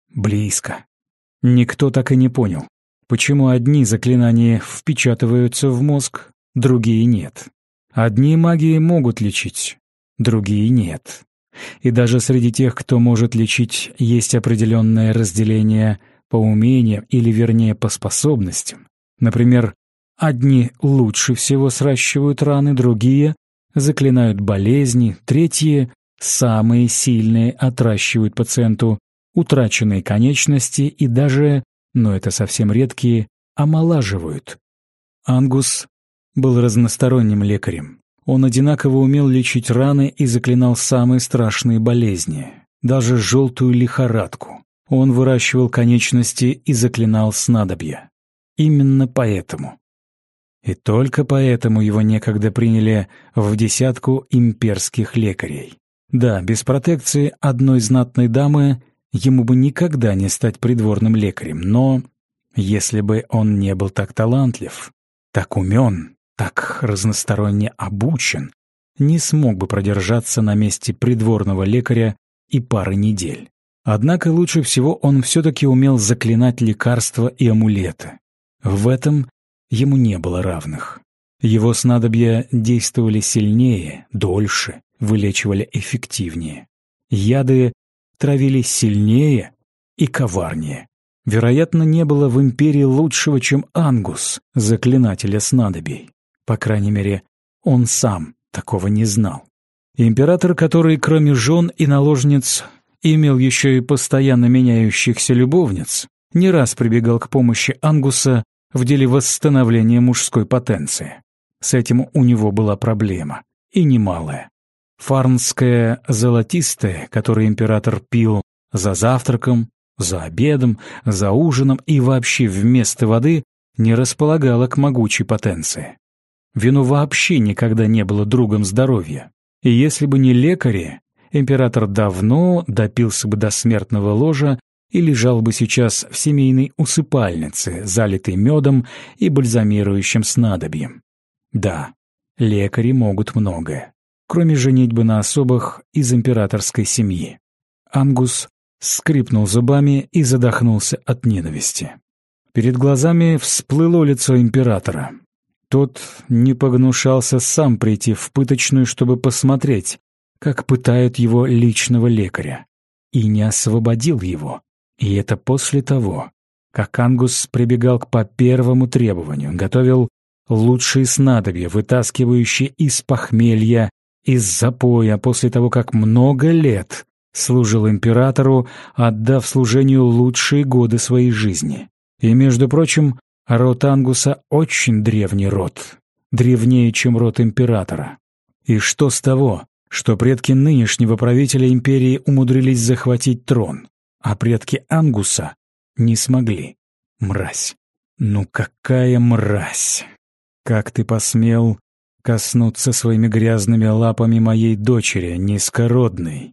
близко. Никто так и не понял, почему одни заклинания впечатываются в мозг, другие нет. Одни магии могут лечить, другие нет. И даже среди тех, кто может лечить, есть определенное разделение по умениям или, вернее, по способностям. Например, одни лучше всего сращивают раны, другие заклинают болезни, третьи, самые сильные, отращивают пациенту утраченные конечности и даже, но это совсем редкие, омолаживают. Ангус был разносторонним лекарем. Он одинаково умел лечить раны и заклинал самые страшные болезни, даже желтую лихорадку. Он выращивал конечности и заклинал снадобья. Именно поэтому. И только поэтому его некогда приняли в десятку имперских лекарей. Да, без протекции одной знатной дамы ему бы никогда не стать придворным лекарем, но если бы он не был так талантлив, так умен, так разносторонне обучен, не смог бы продержаться на месте придворного лекаря и пары недель. Однако лучше всего он все-таки умел заклинать лекарства и амулеты. В этом ему не было равных. Его снадобья действовали сильнее, дольше, вылечивали эффективнее. Яды травили сильнее и коварнее. Вероятно, не было в империи лучшего, чем Ангус, заклинателя снадобий. По крайней мере, он сам такого не знал. Император, который кроме жен и наложниц имел еще и постоянно меняющихся любовниц, не раз прибегал к помощи Ангуса в деле восстановления мужской потенции. С этим у него была проблема, и немалая. Фарнское золотистое, которое император пил за завтраком, за обедом, за ужином и вообще вместо воды, не располагало к могучей потенции. Вино вообще никогда не было другом здоровья. И если бы не лекари, император давно допился бы до смертного ложа и лежал бы сейчас в семейной усыпальнице, залитой медом и бальзамирующим снадобьем. Да, лекари могут многое, кроме женитьбы на особых из императорской семьи. Ангус скрипнул зубами и задохнулся от ненависти. Перед глазами всплыло лицо императора. Тот не погнушался сам прийти в пыточную, чтобы посмотреть, как пытают его личного лекаря, и не освободил его. И это после того, как Ангус прибегал по первому требованию, готовил лучшие снадобья, вытаскивающие из похмелья, из запоя, после того, как много лет служил императору, отдав служению лучшие годы своей жизни. И, между прочим, род Ангуса очень древний род, древнее, чем род императора. И что с того, что предки нынешнего правителя империи умудрились захватить трон, а предки Ангуса не смогли? Мразь! Ну какая мразь! Как ты посмел коснуться своими грязными лапами моей дочери, низкородной?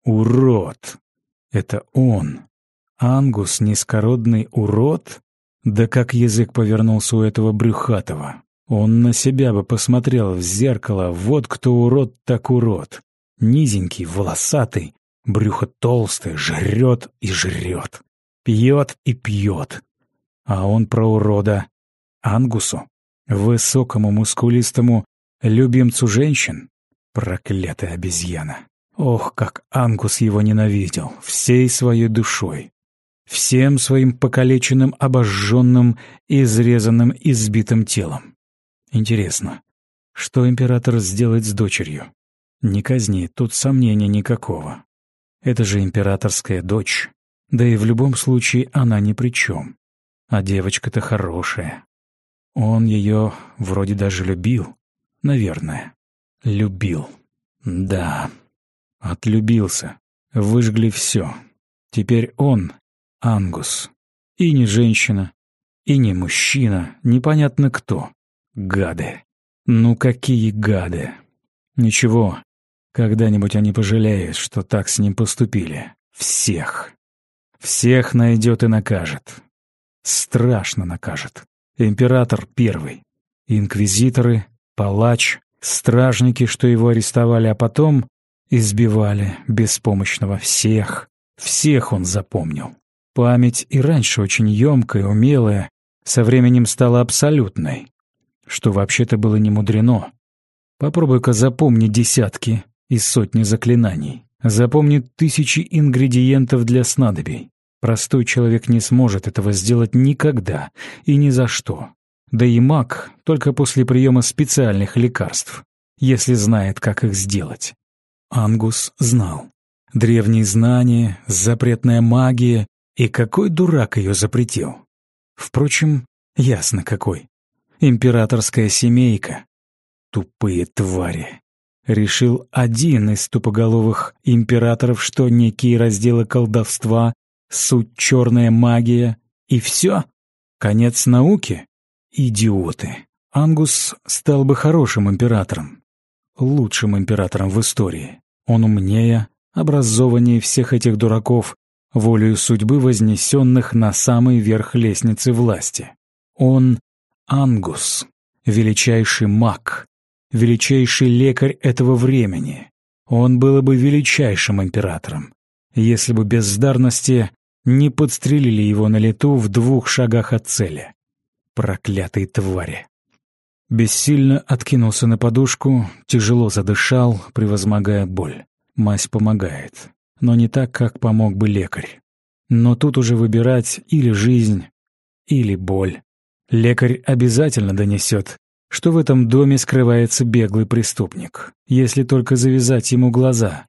Урод! Это он! Ангус — низкородный урод? Да как язык повернулся у этого брюхатого! Он на себя бы посмотрел в зеркало, вот кто урод так урод. Низенький, волосатый, брюхо толстое, жрет и жрет, пьет и пьет. А он про урода Ангусу, высокому, мускулистому любимцу женщин? Проклятая обезьяна! Ох, как Ангус его ненавидел, всей своей душой, всем своим покалеченным, обожженным, изрезанным, избитым телом. Интересно, что император сделает с дочерью? Не казни, тут сомнения никакого. Это же императорская дочь, да и в любом случае она ни при чем. А девочка-то хорошая. Он ее вроде даже любил, наверное. Любил. Да, отлюбился. Выжгли все. Теперь он, Ангус, и не женщина, и не мужчина, непонятно кто. Гады. Ну какие гады. Ничего, когда-нибудь они пожалеют, что так с ним поступили. Всех. Всех найдет и накажет. Страшно накажет. Император первый. Инквизиторы, палач, стражники, что его арестовали, а потом избивали беспомощного. Всех. Всех он запомнил. Память и раньше очень ёмкая, умелая, со временем стала абсолютной, что вообще-то было не мудрено. Попробуй-ка запомни десятки и сотни заклинаний. Запомни тысячи ингредиентов для снадобий. Простой человек не сможет этого сделать никогда и ни за что. Да и маг только после приема специальных лекарств, если знает, как их сделать. Ангус знал. Древние знания, запретная магия, и какой дурак ее запретил. Впрочем, ясно какой. Императорская семейка. Тупые твари. Решил один из тупоголовых императоров, что некие разделы колдовства — суть черная магия, и все? Конец науки? Идиоты. Ангус стал бы хорошим императором. Лучшим императором в истории. Он умнее, образованнее всех этих дураков, волею судьбы вознесенных на самый верх лестницы власти. Он Ангус, величайший маг, величайший лекарь этого времени. Он был бы величайшим императором, если бы бездарности не подстрелили его на лету в 2 шагах от цели. Проклятые твари. Бессильно откинулся на подушку, тяжело задышал, превозмогая боль. Мазь помогает, но не так, как помог бы лекарь. Но тут уже выбирать или жизнь, или боль. Лекарь обязательно донесет, что в этом доме скрывается беглый преступник, если только завязать ему глаза.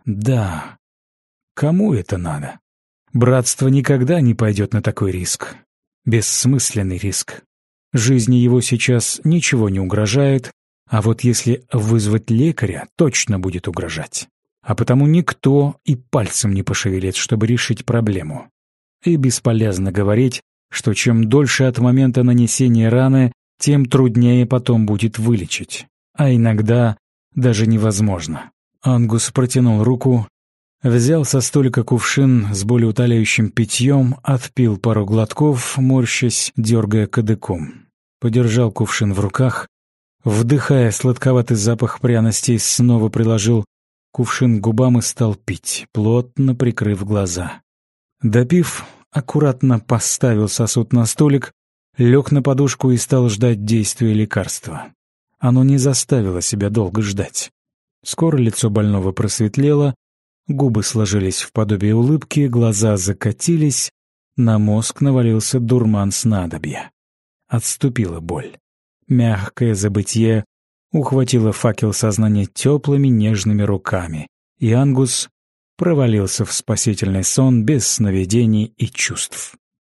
Да, кому это надо? Братство никогда не пойдет на такой риск. Бессмысленный риск. Жизни его сейчас ничего не угрожает, а вот если вызвать лекаря, точно будет угрожать. А потому никто и пальцем не пошевелит, чтобы решить проблему. И бесполезно говорить, что чем дольше от момента нанесения раны, тем труднее потом будет вылечить. А иногда даже невозможно. Ангус протянул руку, взял со столика кувшин с болеутоляющим питьем, отпил пару глотков, морщась, дергая кадыком. Подержал кувшин в руках, вдыхая сладковатый запах пряностей, снова приложил кувшин к губам и стал пить, плотно прикрыв глаза. Допив, аккуратно поставил сосуд на столик, лег на подушку и стал ждать действия лекарства. Оно не заставило себя долго ждать. Скоро лицо больного просветлело, губы сложились в подобие улыбки, глаза закатились, на мозг навалился дурман снадобья. Отступила боль. Мягкое забытье ухватило факел сознания теплыми нежными руками, и Ангус провалился в спасительный сон без сновидений и чувств.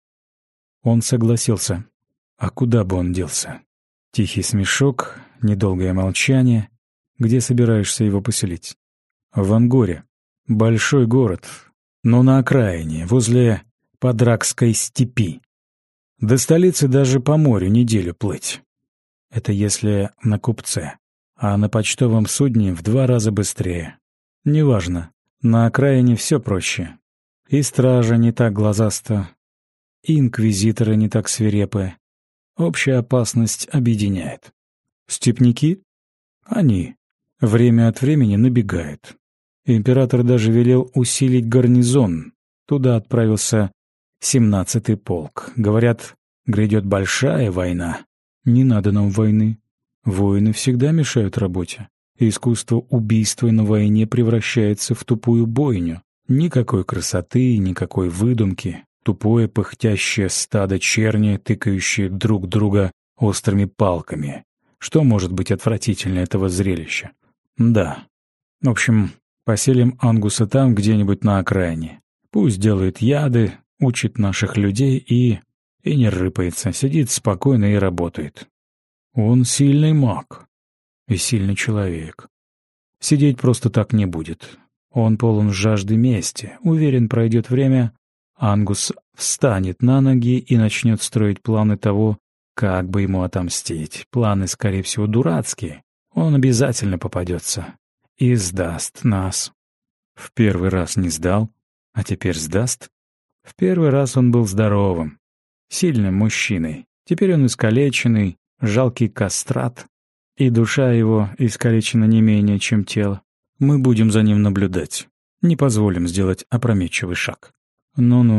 Он согласился. А куда бы он делся? Тихий смешок, недолгое молчание. Где собираешься его поселить? В Ангоре. Большой город, но на окраине, возле Падракской степи. До столицы даже по морю неделю плыть. Это если на купце, а на почтовом судне в 2 раза быстрее. Неважно, на окраине все проще. И стража не так глазаста, и инквизиторы не так свирепы. Общая опасность объединяет. Степняки? Они время от времени набегают. Император даже велел усилить гарнизон. Туда отправился 17-й полк. Говорят, грядет большая война. Не надо нам войны. Войны всегда мешают работе. Искусство убийства на войне превращается в тупую бойню. Никакой красоты, никакой выдумки. Тупое пыхтящее стадо черни, тыкающие друг друга острыми палками. Что может быть отвратительнее этого зрелища? Да. В общем, поселим Ангуса там, где-нибудь на окраине. Пусть делает яды, учит наших людей и не рыпается, сидит спокойно и работает. Он сильный маг и сильный человек. Сидеть просто так не будет. Он полон жажды мести. Уверен, пройдет время, Ангус встанет на ноги и начнет строить планы того, как бы ему отомстить. Планы, скорее всего, дурацкие. Он обязательно попадется. И сдаст нас. В первый раз не сдал, а теперь сдаст. В первый раз он был здоровым, сильным мужчиной. Теперь он искалеченный, жалкий кастрат. И душа его искалечена не менее, чем тело. Мы будем за ним наблюдать. Не позволим сделать опрометчивый шаг. Ну-ну,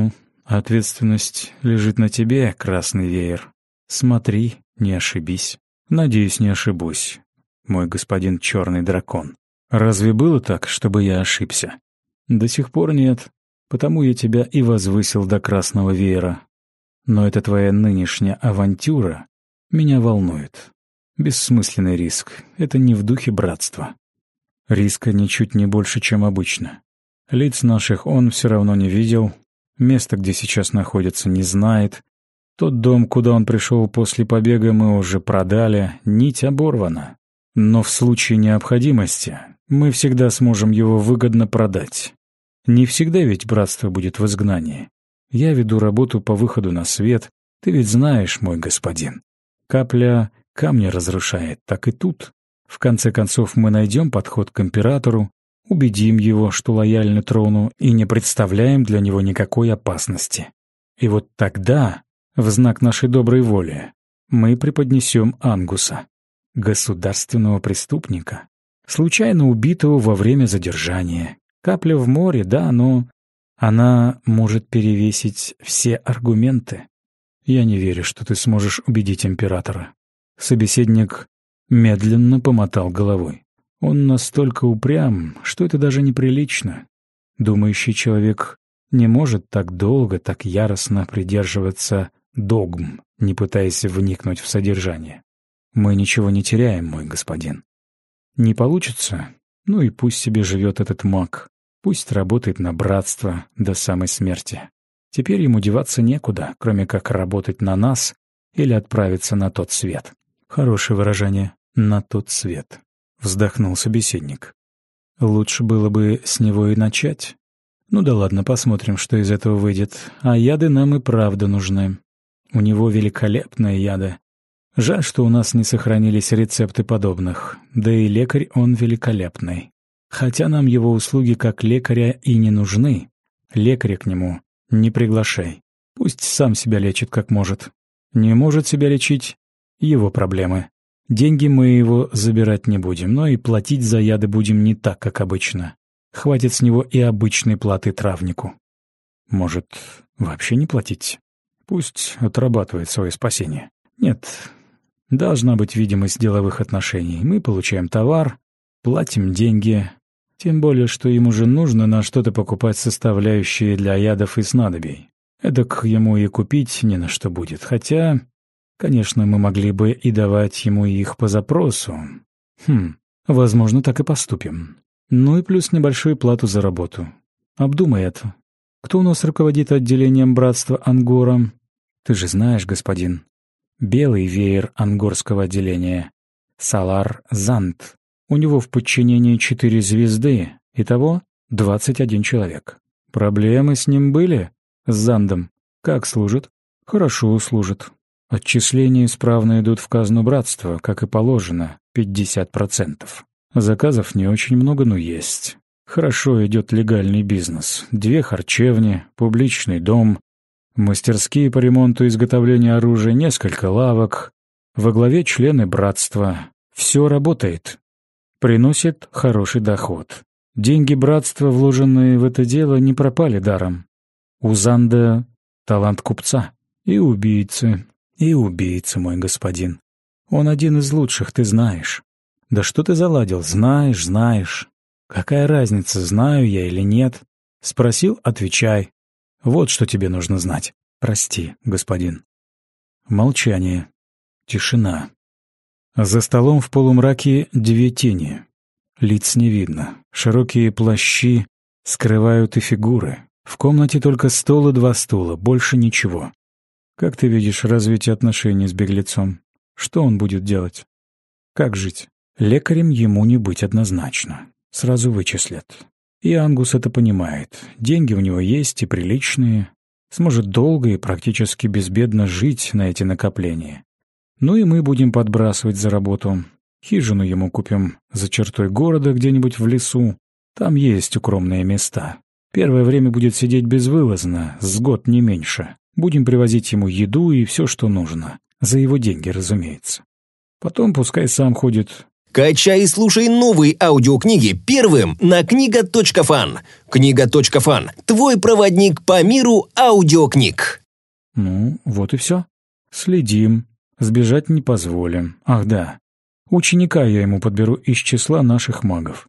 Ответственность лежит на тебе, красный веер. Смотри, не ошибись. Надеюсь, не ошибусь, мой господин черный дракон. Разве было так, чтобы я ошибся? До сих пор нет, потому я тебя и возвысил до красного веера. Но эта твоя нынешняя авантюра меня волнует. Бессмысленный риск — это не в духе братства. Риска ничуть не больше, чем обычно. Лиц наших он все равно не видел, место, где сейчас находится, не знает. Тот дом, куда он пришел после побега, мы уже продали, нить оборвана. Но в случае необходимости мы всегда сможем его выгодно продать. Не всегда ведь братство будет в изгнании. Я веду работу по выходу на свет, ты ведь знаешь, мой господин. Капля камня разрушает, так и тут. В конце концов мы найдем подход к императору, убедим его, что лояльны трону и не представляем для него никакой опасности. И вот тогда, в знак нашей доброй воли, мы преподнесем Ангуса, государственного преступника, случайно убитого во время задержания. Капля в море, да, но она может перевесить все аргументы. Я не верю, что ты сможешь убедить императора. Собеседник медленно помотал головой. Он настолько упрям, что это даже неприлично. Думающий человек не может так долго, так яростно придерживаться догм, не пытаясь вникнуть в содержание. Мы ничего не теряем, мой господин. Не получится? Ну и пусть себе живет этот маг. Пусть работает на братство до самой смерти. Теперь ему деваться некуда, кроме как работать на нас или отправиться на тот свет. Хорошее выражение «на тот свет», — вздохнул собеседник. Лучше было бы с него и начать. Ну да ладно, посмотрим, что из этого выйдет. А яды нам и правда нужны. У него великолепные яды. Жаль, что у нас не сохранились рецепты подобных. Да и лекарь он великолепный. Хотя нам его услуги как лекаря и не нужны. Лекаря к нему не приглашай. Пусть сам себя лечит как может. Не может себя лечить — его проблемы. Деньги мы его забирать не будем, но и платить за яды будем не так, как обычно. Хватит с него и обычной платы травнику. Может, вообще не платить? Пусть отрабатывает свое спасение. Нет, должна быть видимость деловых отношений. Мы получаем товар, платим деньги. Тем более, что ему же нужно на что-то покупать составляющие для ядов и снадобий. Эдак ему и купить не на что будет. Хотя, конечно, мы могли бы и давать ему их по запросу. Возможно, так и поступим. Ну и плюс небольшую плату за работу. Обдумай это. Кто у нас руководит отделением братства Ангора? Ты же знаешь, господин. Белый веер ангорского отделения. Салар Зант. У него в подчинении 4 звезды, итого 21 человек. Проблемы с ним были? С Зандом. Как служит? Хорошо служит. Отчисления исправно идут в казну братства, как и положено, 50%. Заказов не очень много, но есть. Хорошо идет легальный бизнес. 2 харчевни, публичный дом, мастерские по ремонту и изготовлению оружия, несколько лавок. Во главе члены братства. Все работает. Приносит хороший доход. Деньги братства, вложенные в это дело, не пропали даром. У Занда талант купца. И убийцы, мой господин. Он один из лучших, ты знаешь. Да что ты заладил? Знаешь. Какая разница, знаю я или нет? Спросил — отвечай. Вот что тебе нужно знать. Прости, господин. Молчание. Тишина. За столом в полумраке 2 тени. Лиц не видно. Широкие плащи скрывают и фигуры. В комнате только стол и 2 стула, больше ничего. Как ты видишь развитие отношений с беглецом? Что он будет делать? Как жить? Лекарем ему не быть однозначно. Сразу вычислят. И Ангус это понимает. Деньги у него есть и приличные. Сможет долго и практически безбедно жить на эти накопления. Ну и мы будем подбрасывать за работу. Хижину ему купим за чертой города где-нибудь в лесу. Там есть укромные места. Первое время будет сидеть безвылазно, с год не меньше. Будем привозить ему еду и все, что нужно. За его деньги, разумеется. Потом пускай сам ходит, Качай и слушай новые аудиокниги первым на книга.фан. Книга.фан – твой проводник по миру аудиокниг. Ну, вот и все. Следим. Сбежать не позволим. Ах да, ученика я ему подберу из числа наших магов.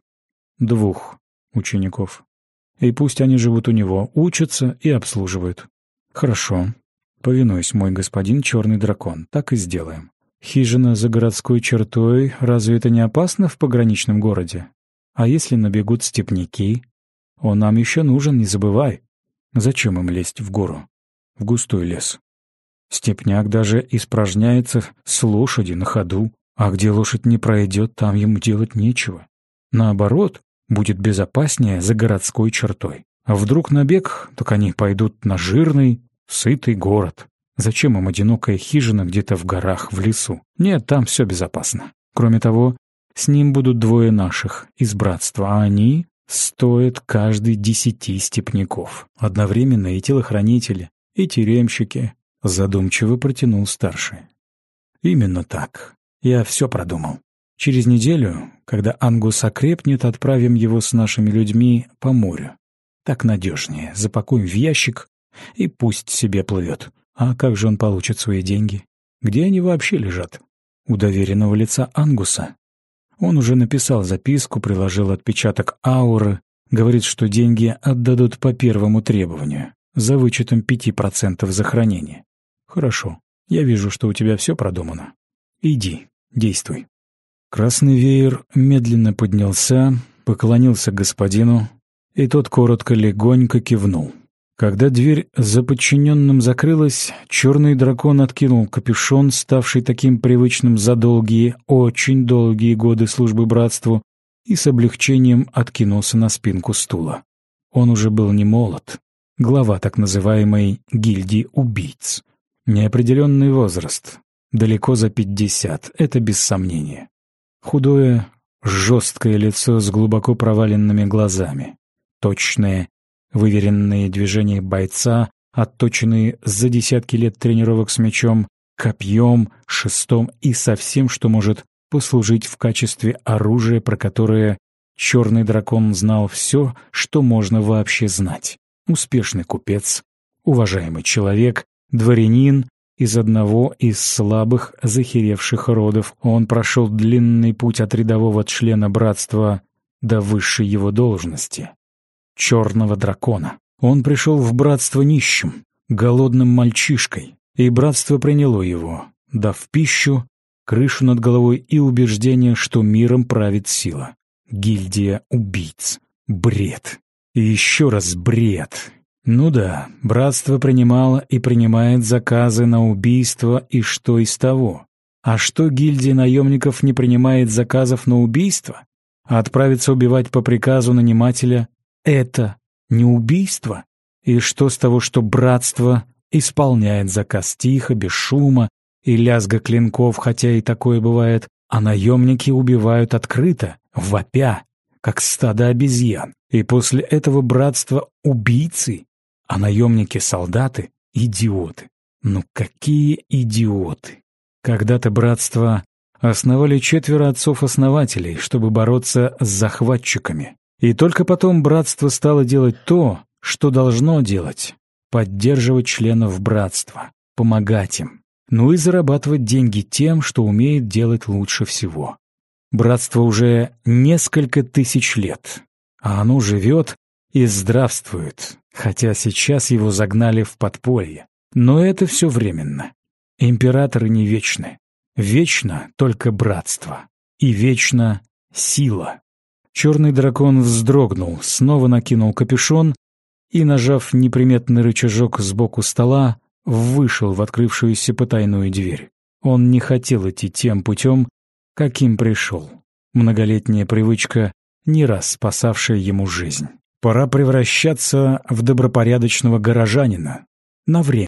2 учеников. И пусть они живут у него, учатся и обслуживают. Хорошо. Повинуюсь, мой господин Черный Дракон. Так и сделаем. Хижина за городской чертой, разве это не опасно в пограничном городе? А если набегут степняки? Он нам еще нужен, не забывай. Зачем им лезть в гору? В густой лес. Степняк даже испражняется с лошади на ходу, а где лошадь не пройдет, там ему делать нечего. Наоборот, будет безопаснее за городской чертой. А вдруг набег, так они пойдут на жирный, сытый город. Зачем им одинокая хижина где-то в горах, в лесу? Нет, там все безопасно. Кроме того, с ним будут 2 наших из братства, а они стоят каждый 10 степняков. Одновременно и телохранители, и тюремщики. Задумчиво протянул старший. Именно так. Я все продумал. Через неделю, когда Ангус окрепнет, отправим его с нашими людьми по морю. Так надежнее. Запакуем в ящик и пусть себе плывет. А как же он получит свои деньги? Где они вообще лежат? У доверенного лица Ангуса. Он уже написал записку, приложил отпечаток ауры, говорит, что деньги отдадут по первому требованию, за вычетом 5% за хранение. Хорошо, я вижу, что у тебя все продумано. Иди, действуй. Красный веер медленно поднялся, поклонился господину, и тот коротко, легонько кивнул. Когда дверь за подчиненным закрылась, Черный Дракон откинул капюшон, ставший таким привычным за долгие, очень долгие годы службы братству, и с облегчением откинулся на спинку стула. Он уже был не молод, глава так называемой гильдии убийц. Неопределенный возраст, далеко за 50, это без сомнения. Худое, жесткое лицо с глубоко проваленными глазами, точное, выверенные движения бойца, отточенные за десятки лет тренировок с мечом, копьем, шестом и со всем, что может послужить в качестве оружия, про которое Черный Дракон знал все, что можно вообще знать. Успешный купец, уважаемый человек, дворянин из одного из слабых, захеревших родов. Он прошел длинный путь от рядового члена братства до высшей его должности. Черного Дракона. Он пришел в братство нищим, голодным мальчишкой, и братство приняло его, дав пищу, крышу над головой и убеждение, что миром правит сила. Гильдия убийц. Бред. И еще раз бред. Ну да, братство принимало и принимает заказы на убийство, и что из того? А что гильдия наемников не принимает заказов на убийство? А отправиться убивать по приказу нанимателя — это не убийство? И что с того, что братство исполняет заказ тихо, без шума и лязга клинков, хотя и такое бывает, а наемники убивают открыто, вопя, как стадо обезьян. И после этого братство убийцы, а наемники солдаты — идиоты. Ну какие идиоты! Когда-то братство основали 4 отцов-основателей, чтобы бороться с захватчиками. И только потом братство стало делать то, что должно делать — поддерживать членов братства, помогать им, ну и зарабатывать деньги тем, что умеет делать лучше всего. Братство уже несколько тысяч лет, а оно живет и здравствует, хотя сейчас его загнали в подполье. Но это все временно. Императоры не вечны. Вечно только братство. И вечно сила. Черный Дракон вздрогнул, снова накинул капюшон и, нажав неприметный рычажок сбоку стола, вышел в открывшуюся потайную дверь. Он не хотел идти тем путем, каким пришел. Многолетняя привычка, не раз спасавшая ему жизнь. Пора превращаться в добропорядочного горожанина. На время.